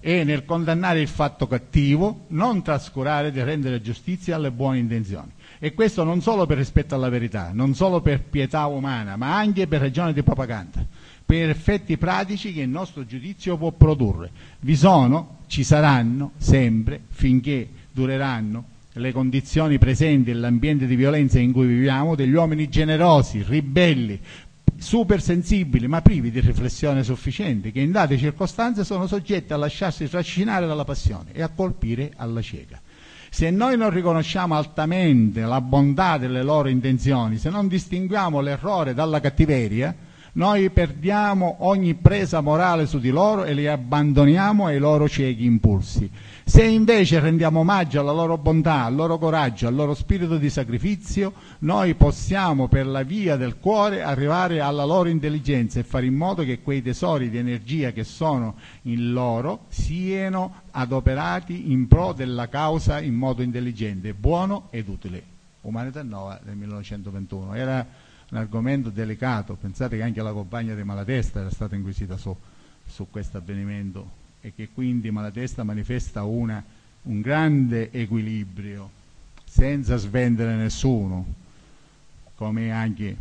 e nel condannare il fatto cattivo non trascurare di rendere giustizia alle buone intenzioni. E questo non solo per rispetto alla verità, non solo per pietà umana, ma anche per ragioni di propaganda, per effetti pratici che il nostro giudizio può produrre. Vi sono, ci saranno sempre, finché dureranno le condizioni presenti e l'ambiente di violenza in cui viviamo, degli uomini generosi, ribelli, super sensibili ma privi di riflessione sufficiente, che in date circostanze sono soggetti a lasciarsi trascinare dalla passione e a colpire alla cieca. Se noi non riconosciamo altamente la bontà delle loro intenzioni, se non distinguiamo l'errore dalla cattiveria, noi perdiamo ogni presa morale su di loro e li abbandoniamo ai loro ciechi impulsi. Se invece rendiamo omaggio alla loro bontà, al loro coraggio, al loro spirito di sacrificio, noi possiamo per la via del cuore arrivare alla loro intelligenza e fare in modo che quei tesori di energia che sono in loro siano adoperati in pro della causa in modo intelligente, buono ed utile. Umanità Nova del millenovecentoventuno. Era un argomento delicato, pensate che anche la compagna di Malatesta era stata inquisita su, su questo avvenimento, e che quindi Malatesta manifesta una, un grande equilibrio senza svendere nessuno, come anche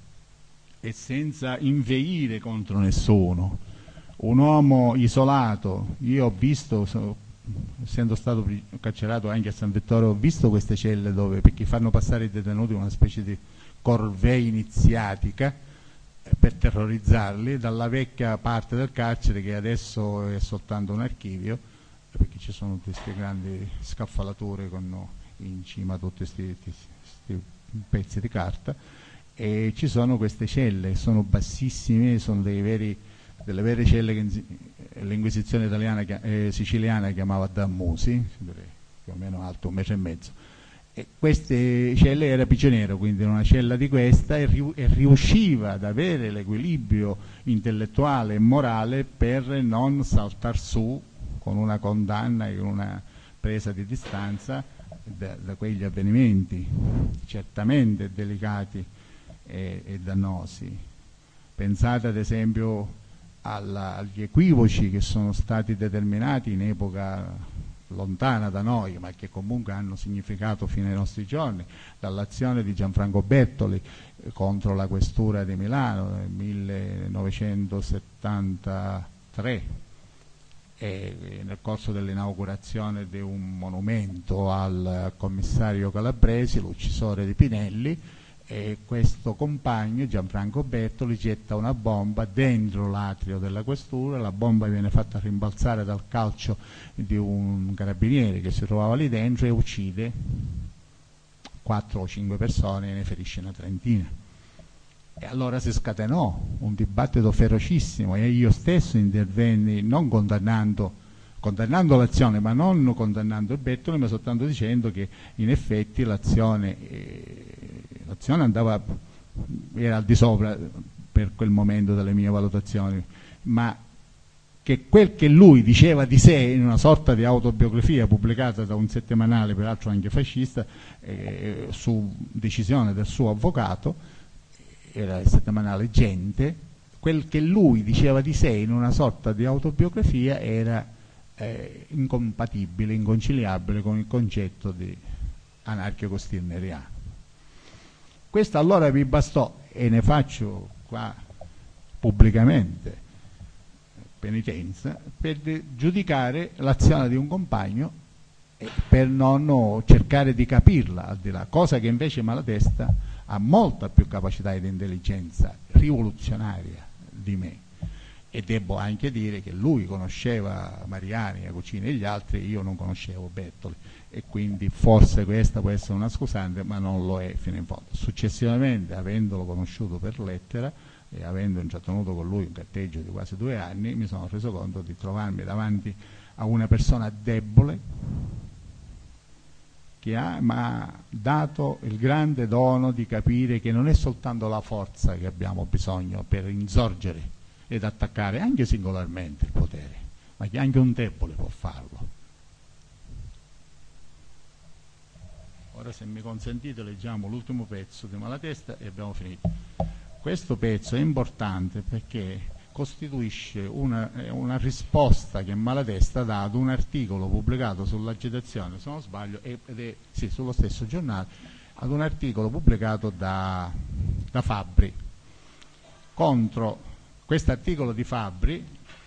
e senza inveire contro nessuno. Un uomo isolato. Io ho visto, so, essendo stato carcerato anche a San Vittorio, ho visto queste celle dove, perché fanno passare i detenuti una specie di corvée iniziatica per terrorizzarli, dalla vecchia parte del carcere che adesso è soltanto un archivio, perché ci sono queste grandi scaffalature con in cima tutti questi pezzi di carta, e ci sono queste celle, sono bassissime, sono dei veri, delle vere celle che l'Inquisizione italiana, eh, siciliana chiamava dammusi, più o meno alto un metro e mezzo. E queste celle era prigioniero, quindi in una cella di questa, e, ri e riusciva ad avere l'equilibrio intellettuale e morale per non saltar su con una condanna e una presa di distanza da, da quegli avvenimenti certamente delicati e, e dannosi. Pensate ad esempio alla, agli equivoci che sono stati determinati in epoca lontana da noi, ma che comunque hanno significato fino ai nostri giorni, dall'azione di Gianfranco Bertoli eh, contro la questura di Milano nel millenovecentosettantatré, e nel corso dell'inaugurazione di un monumento al commissario Calabresi, l'uccisore di Pinelli, e questo compagno, Gianfranco Bertoli, getta una bomba dentro l'atrio della questura. La bomba viene fatta rimbalzare dal calcio di un carabiniere che si trovava lì dentro e uccide quattro o cinque persone e ne ferisce una trentina. E allora si scatenò un dibattito ferocissimo, e io stesso intervenni non condannando, condannando l'azione, ma non condannando il Bertoli, ma soltanto dicendo che in effetti l'azione eh, l'azione andava, era al di sopra per quel momento delle mie valutazioni, ma che quel che lui diceva di sé in una sorta di autobiografia pubblicata da un settimanale, peraltro anche fascista, eh, su decisione del suo avvocato, era il settimanale Gente, quel che lui diceva di sé in una sorta di autobiografia era eh, incompatibile, inconciliabile con il concetto di anarchico-stirneriano. Questo allora mi bastò, e ne faccio qua pubblicamente penitenza, per giudicare l'azione di un compagno e per non cercare di capirla al di là, cosa che invece Malatesta ha molta più capacità ed intelligenza rivoluzionaria di me. E devo anche dire che lui conosceva Mariani, Aguzzini e gli altri, io non conoscevo Bertoli, e quindi forse questa può essere una scusante, ma non lo è fino in fondo. Successivamente, avendolo conosciuto per lettera e avendo intrattenuto con lui un carteggio di quasi due anni, mi sono reso conto di trovarmi davanti a una persona debole che ha, mi ha dato il grande dono di capire che non è soltanto la forza che abbiamo bisogno per insorgere ed attaccare anche singolarmente il potere, ma che anche un debole può farlo. Ora, se mi consentite, leggiamo l'ultimo pezzo di Malatesta e abbiamo finito. Questo pezzo è importante perché costituisce una, una risposta che Malatesta dà ad un articolo pubblicato sull'agitazione, se non sbaglio, ed è sì, sullo stesso giornale, ad un articolo pubblicato da, da Fabbri. Contro questo articolo di Fabbri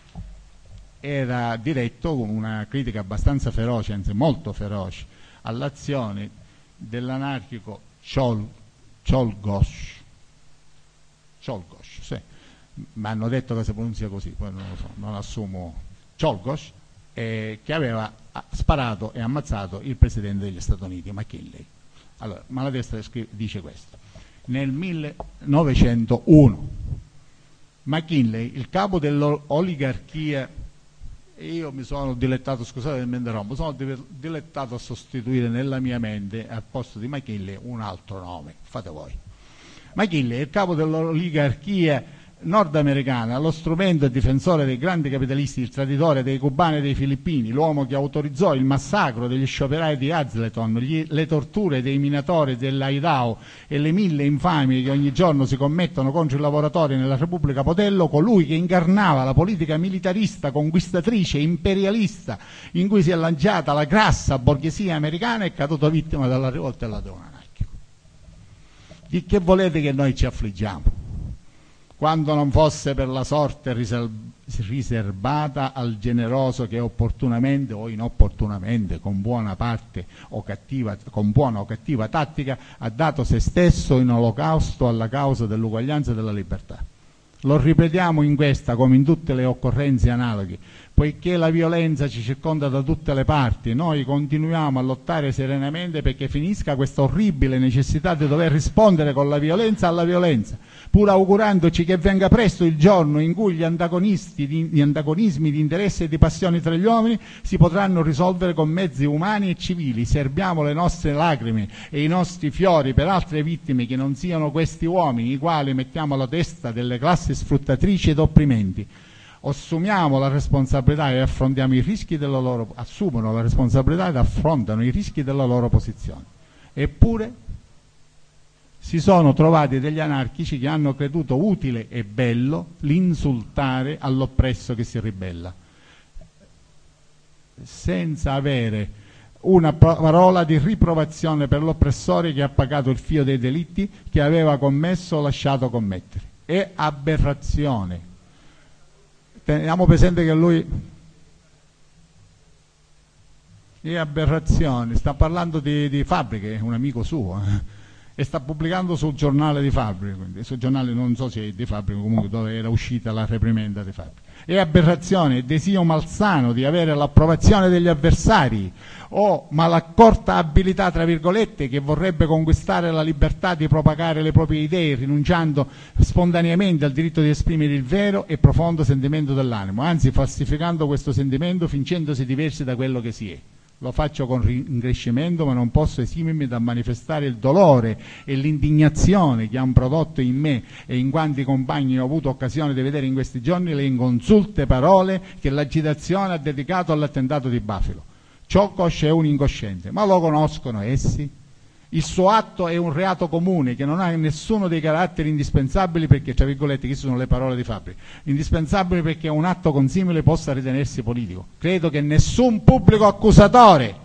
era diretto con una critica abbastanza feroce, anzi molto feroce, all'azione dell'anarchico Chol, Czolgosz, Czolgosz, sì. Mi hanno detto che si pronuncia così, poi non lo so, non assumo, Czolgosz, eh, che aveva sparato e ammazzato il presidente degli Stati Uniti, McKinley. Allora, Malatesta dice questo: nel millenovecentouno McKinley, il capo dell'oligarchia, io mi sono dilettato, scusate il mente rombo, sono dilettato a sostituire nella mia mente al posto di McKinley un altro nome, fate voi. McKinley, il capo dell'oligarchia nordamericana, lo strumento e difensore dei grandi capitalisti, il traditore dei cubani e dei filippini, l'uomo che autorizzò il massacro degli scioperai di Hazleton, gli, le torture dei minatori dell'Idaho e le mille infamie che ogni giorno si commettono contro i lavoratori nella Repubblica Potello, colui che incarnava la politica militarista, conquistatrice, imperialista in cui si è lanciata la grassa borghesia americana, è caduto vittima della rivolta dell'Adone anarchico. Di che volete che noi ci affliggiamo? Quando non fosse per la sorte riservata al generoso che opportunamente o inopportunamente, con buona parte o cattiva, con buona o cattiva tattica, ha dato se stesso in olocausto alla causa dell'uguaglianza e della libertà. Lo ripetiamo in questa come in tutte le occorrenze analoghe, poiché la violenza ci circonda da tutte le parti, noi continuiamo a lottare serenamente perché finisca questa orribile necessità di dover rispondere con la violenza alla violenza, pur augurandoci che venga presto il giorno in cui gli antagonisti, gli antagonismi di interesse e di passioni tra gli uomini si potranno risolvere con mezzi umani e civili. Serbiamo le nostre lacrime e i nostri fiori per altre vittime che non siano questi uomini, i quali mettiamo alla testa delle classi sfruttatrici ed opprimenti. Assumiamo la responsabilità e affrontiamo i rischi della loro, assumono la responsabilità ed affrontano i rischi della loro posizione. Eppure si sono trovati degli anarchici che hanno creduto utile e bello l'insultare all'oppresso che si ribella, senza avere una parola di riprovazione per l'oppressore che ha pagato il fio dei delitti che aveva commesso o lasciato commettere. È aberrazione. Teniamo presente che lui è aberrazione, sta parlando di, di Fabbri, che è un amico suo, eh, e sta pubblicando sul giornale di Fabbri, quindi sul giornale non so se è di Fabbri, comunque dove era uscita la reprimenda di Fabbri. È aberrazione, è desio malsano di avere l'approvazione degli avversari o malaccorta abilità, tra virgolette, che vorrebbe conquistare la libertà di propagare le proprie idee rinunciando spontaneamente al diritto di esprimere il vero e profondo sentimento dell'animo, anzi falsificando questo sentimento fingendosi diversi da quello che si è. Lo faccio con rincrescimento, ma non posso esimermi da manifestare il dolore e l'indignazione che hanno prodotto in me e in quanti compagni ho avuto occasione di vedere in questi giorni le inconsulte parole che l'agitazione ha dedicato all'attentato di Buffalo. Czolgosz è un incosciente, ma lo conoscono essi? Il suo atto è un reato comune che non ha nessuno dei caratteri indispensabili perché, tra virgolette, queste sono le parole di Fabbri, indispensabili perché un atto consimile possa ritenersi politico. Credo che nessun pubblico accusatore,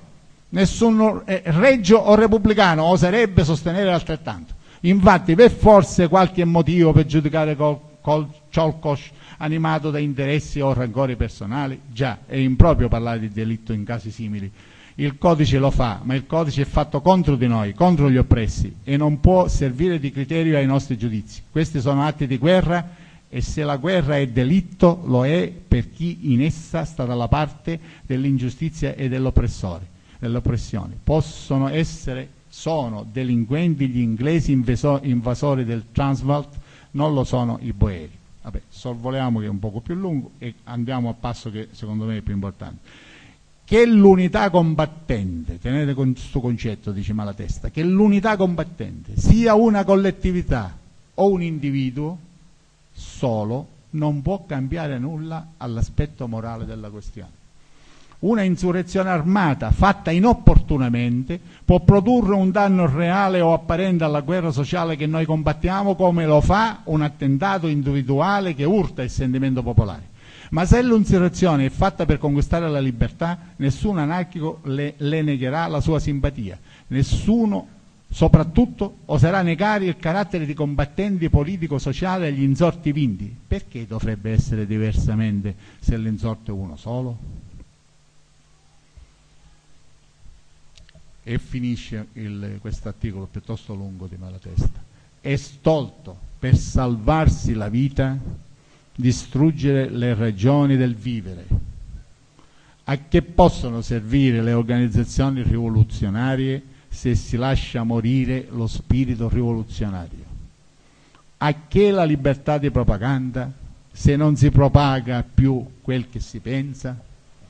nessun reggio o repubblicano oserebbe sostenere altrettanto. Infatti v'è forse qualche motivo per giudicare col, col Czolgosz animato da interessi o rancori personali? Già, è improprio parlare di delitto in casi simili. Il codice lo fa, ma il codice è fatto contro di noi, contro gli oppressi, e non può servire di criterio ai nostri giudizi. Questi sono atti di guerra e se la guerra è delitto, lo è per chi in essa sta dalla parte dell'ingiustizia e dell'oppressore, dell'oppressione. Possono essere, sono delinquenti gli inglesi invasori del Transvaal, non lo sono i boeri. Vabbè, sorvoliamo che è un poco più lungo e andiamo al passo che secondo me è più importante. Che l'unità combattente, tenete questo concetto, dice Malatesta, che l'unità combattente sia una collettività o un individuo solo non può cambiare nulla all'aspetto morale della questione. Una insurrezione armata fatta inopportunamente può produrre un danno reale o apparente alla guerra sociale che noi combattiamo, come lo fa un attentato individuale che urta il sentimento popolare. Ma se l'insurrezione è fatta per conquistare la libertà, nessun anarchico le, le negherà la sua simpatia. Nessuno, soprattutto, oserà negare il carattere di combattenti politico-sociale agli insorti vinti. Perché dovrebbe essere diversamente se l'insorto è uno solo? E finisce questo articolo piuttosto lungo di Malatesta. È stolto, per salvarsi la vita, distruggere le ragioni del vivere. A che possono servire le organizzazioni rivoluzionarie se si lascia morire lo spirito rivoluzionario? A che la libertà di propaganda se non si propaga più quel che si pensa?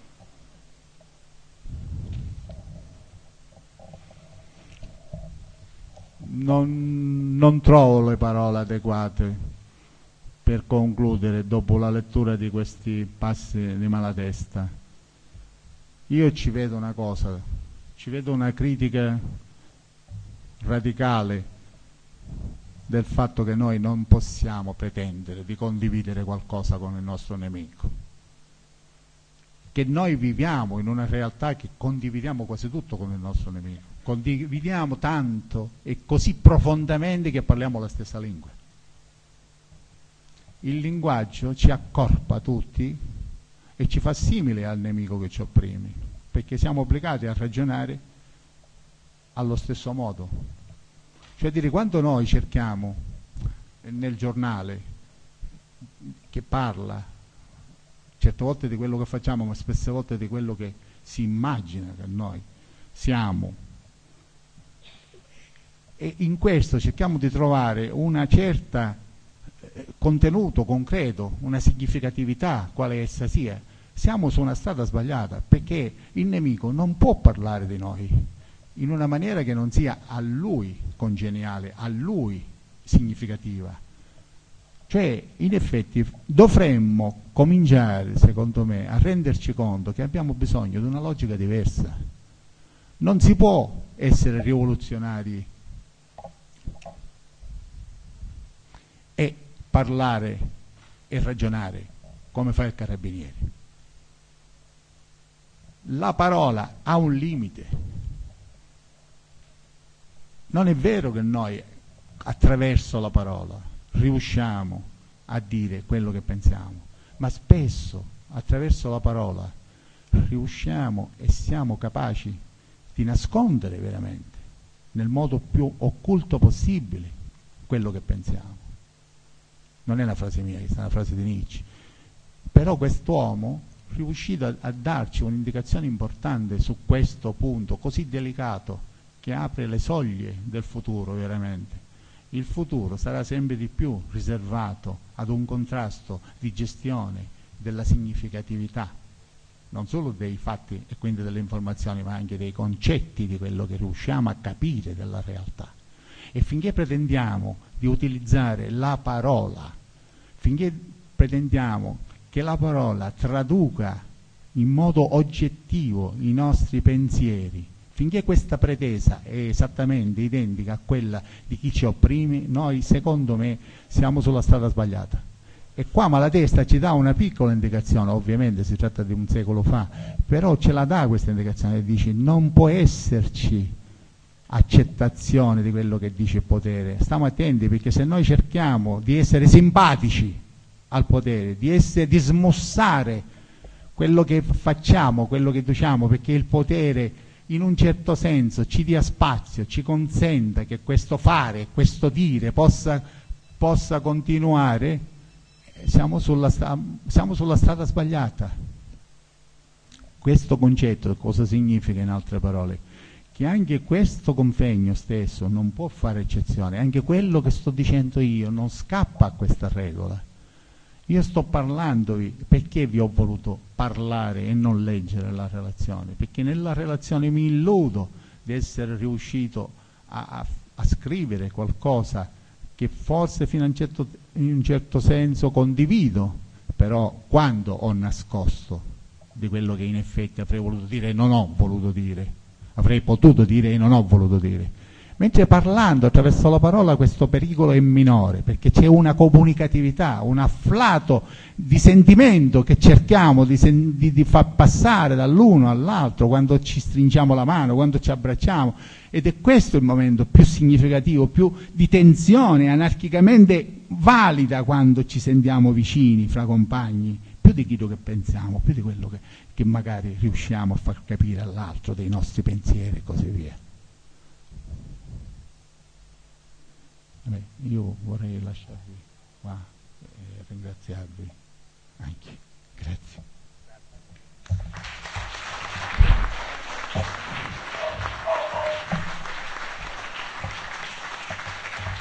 Non, non trovo le parole adeguate per concludere dopo la lettura di questi passi di Malatesta. Io ci vedo una cosa, ci vedo una critica radicale del fatto che noi non possiamo pretendere di condividere qualcosa con il nostro nemico, che noi viviamo in una realtà che condividiamo quasi tutto con il nostro nemico, condividiamo tanto e così profondamente che parliamo la stessa lingua. Il linguaggio ci accorpa tutti e ci fa simile al nemico che ci opprime, perché siamo obbligati a ragionare allo stesso modo. Cioè dire, quando noi cerchiamo nel giornale che parla certe volte di quello che facciamo, ma spesse volte di quello che si immagina che noi siamo, e in questo cerchiamo di trovare una certa eh, contenuto concreto, una significatività, quale essa sia, siamo su una strada sbagliata, perché il nemico non può parlare di noi in una maniera che non sia a lui congeniale, a lui significativa. Cioè, in effetti, dovremmo cominciare, secondo me, a renderci conto che abbiamo bisogno di una logica diversa. Non si può essere rivoluzionari e parlare e ragionare come fa il carabiniere. La parola ha un limite. Non è vero che noi, attraverso la parola, riusciamo a dire quello che pensiamo, ma spesso, attraverso la parola, riusciamo e siamo capaci di nascondere veramente, nel modo più occulto possibile, quello che pensiamo. Non è una frase mia, è una frase di Nietzsche. Però quest'uomo è riuscito a, a darci un'indicazione importante su questo punto così delicato, che apre le soglie del futuro veramente. Il futuro sarà sempre di più riservato ad un contrasto di gestione della significatività, non solo dei fatti e quindi delle informazioni, ma anche dei concetti di quello che riusciamo a capire della realtà. E finché pretendiamo di utilizzare la parola, finché pretendiamo che la parola traduca in modo oggettivo i nostri pensieri, finché questa pretesa è esattamente identica a quella di chi ci opprime, noi, secondo me, siamo sulla strada sbagliata. E qua Malatesta ci dà una piccola indicazione, ovviamente si tratta di un secolo fa, però ce la dà questa indicazione, dice non può esserci accettazione di quello che dice il potere. Stiamo attenti, perché se noi cerchiamo di essere simpatici al potere, di, essere, di smussare quello che facciamo, quello che diciamo, perché il potere in un certo senso ci dia spazio, ci consenta che questo fare, questo dire possa, possa continuare, siamo sulla, siamo sulla strada sbagliata. Questo concetto cosa significa, in altre parole? Che anche questo convegno stesso non può fare eccezione, anche quello che sto dicendo io non scappa a questa regola. Io sto parlandovi perché vi ho voluto parlare e non leggere la relazione, perché nella relazione mi illudo di essere riuscito a, a, a scrivere qualcosa che forse fino a un certo, in un certo senso condivido, però quando ho nascosto di quello che in effetti avrei voluto dire e non ho voluto dire, avrei potuto dire e non ho voluto dire. Mentre parlando attraverso la parola questo pericolo è minore, perché c'è una comunicatività, un afflato di sentimento che cerchiamo di, sen- di, di far passare dall'uno all'altro quando ci stringiamo la mano, quando ci abbracciamo, ed è questo il momento più significativo, più di tensione anarchicamente valida quando ci sentiamo vicini fra compagni, più di quello che pensiamo, più di quello che, che magari riusciamo a far capire all'altro dei nostri pensieri e così via. Vabbè, io vorrei lasciarvi qua e ringraziarvi anche. Grazie.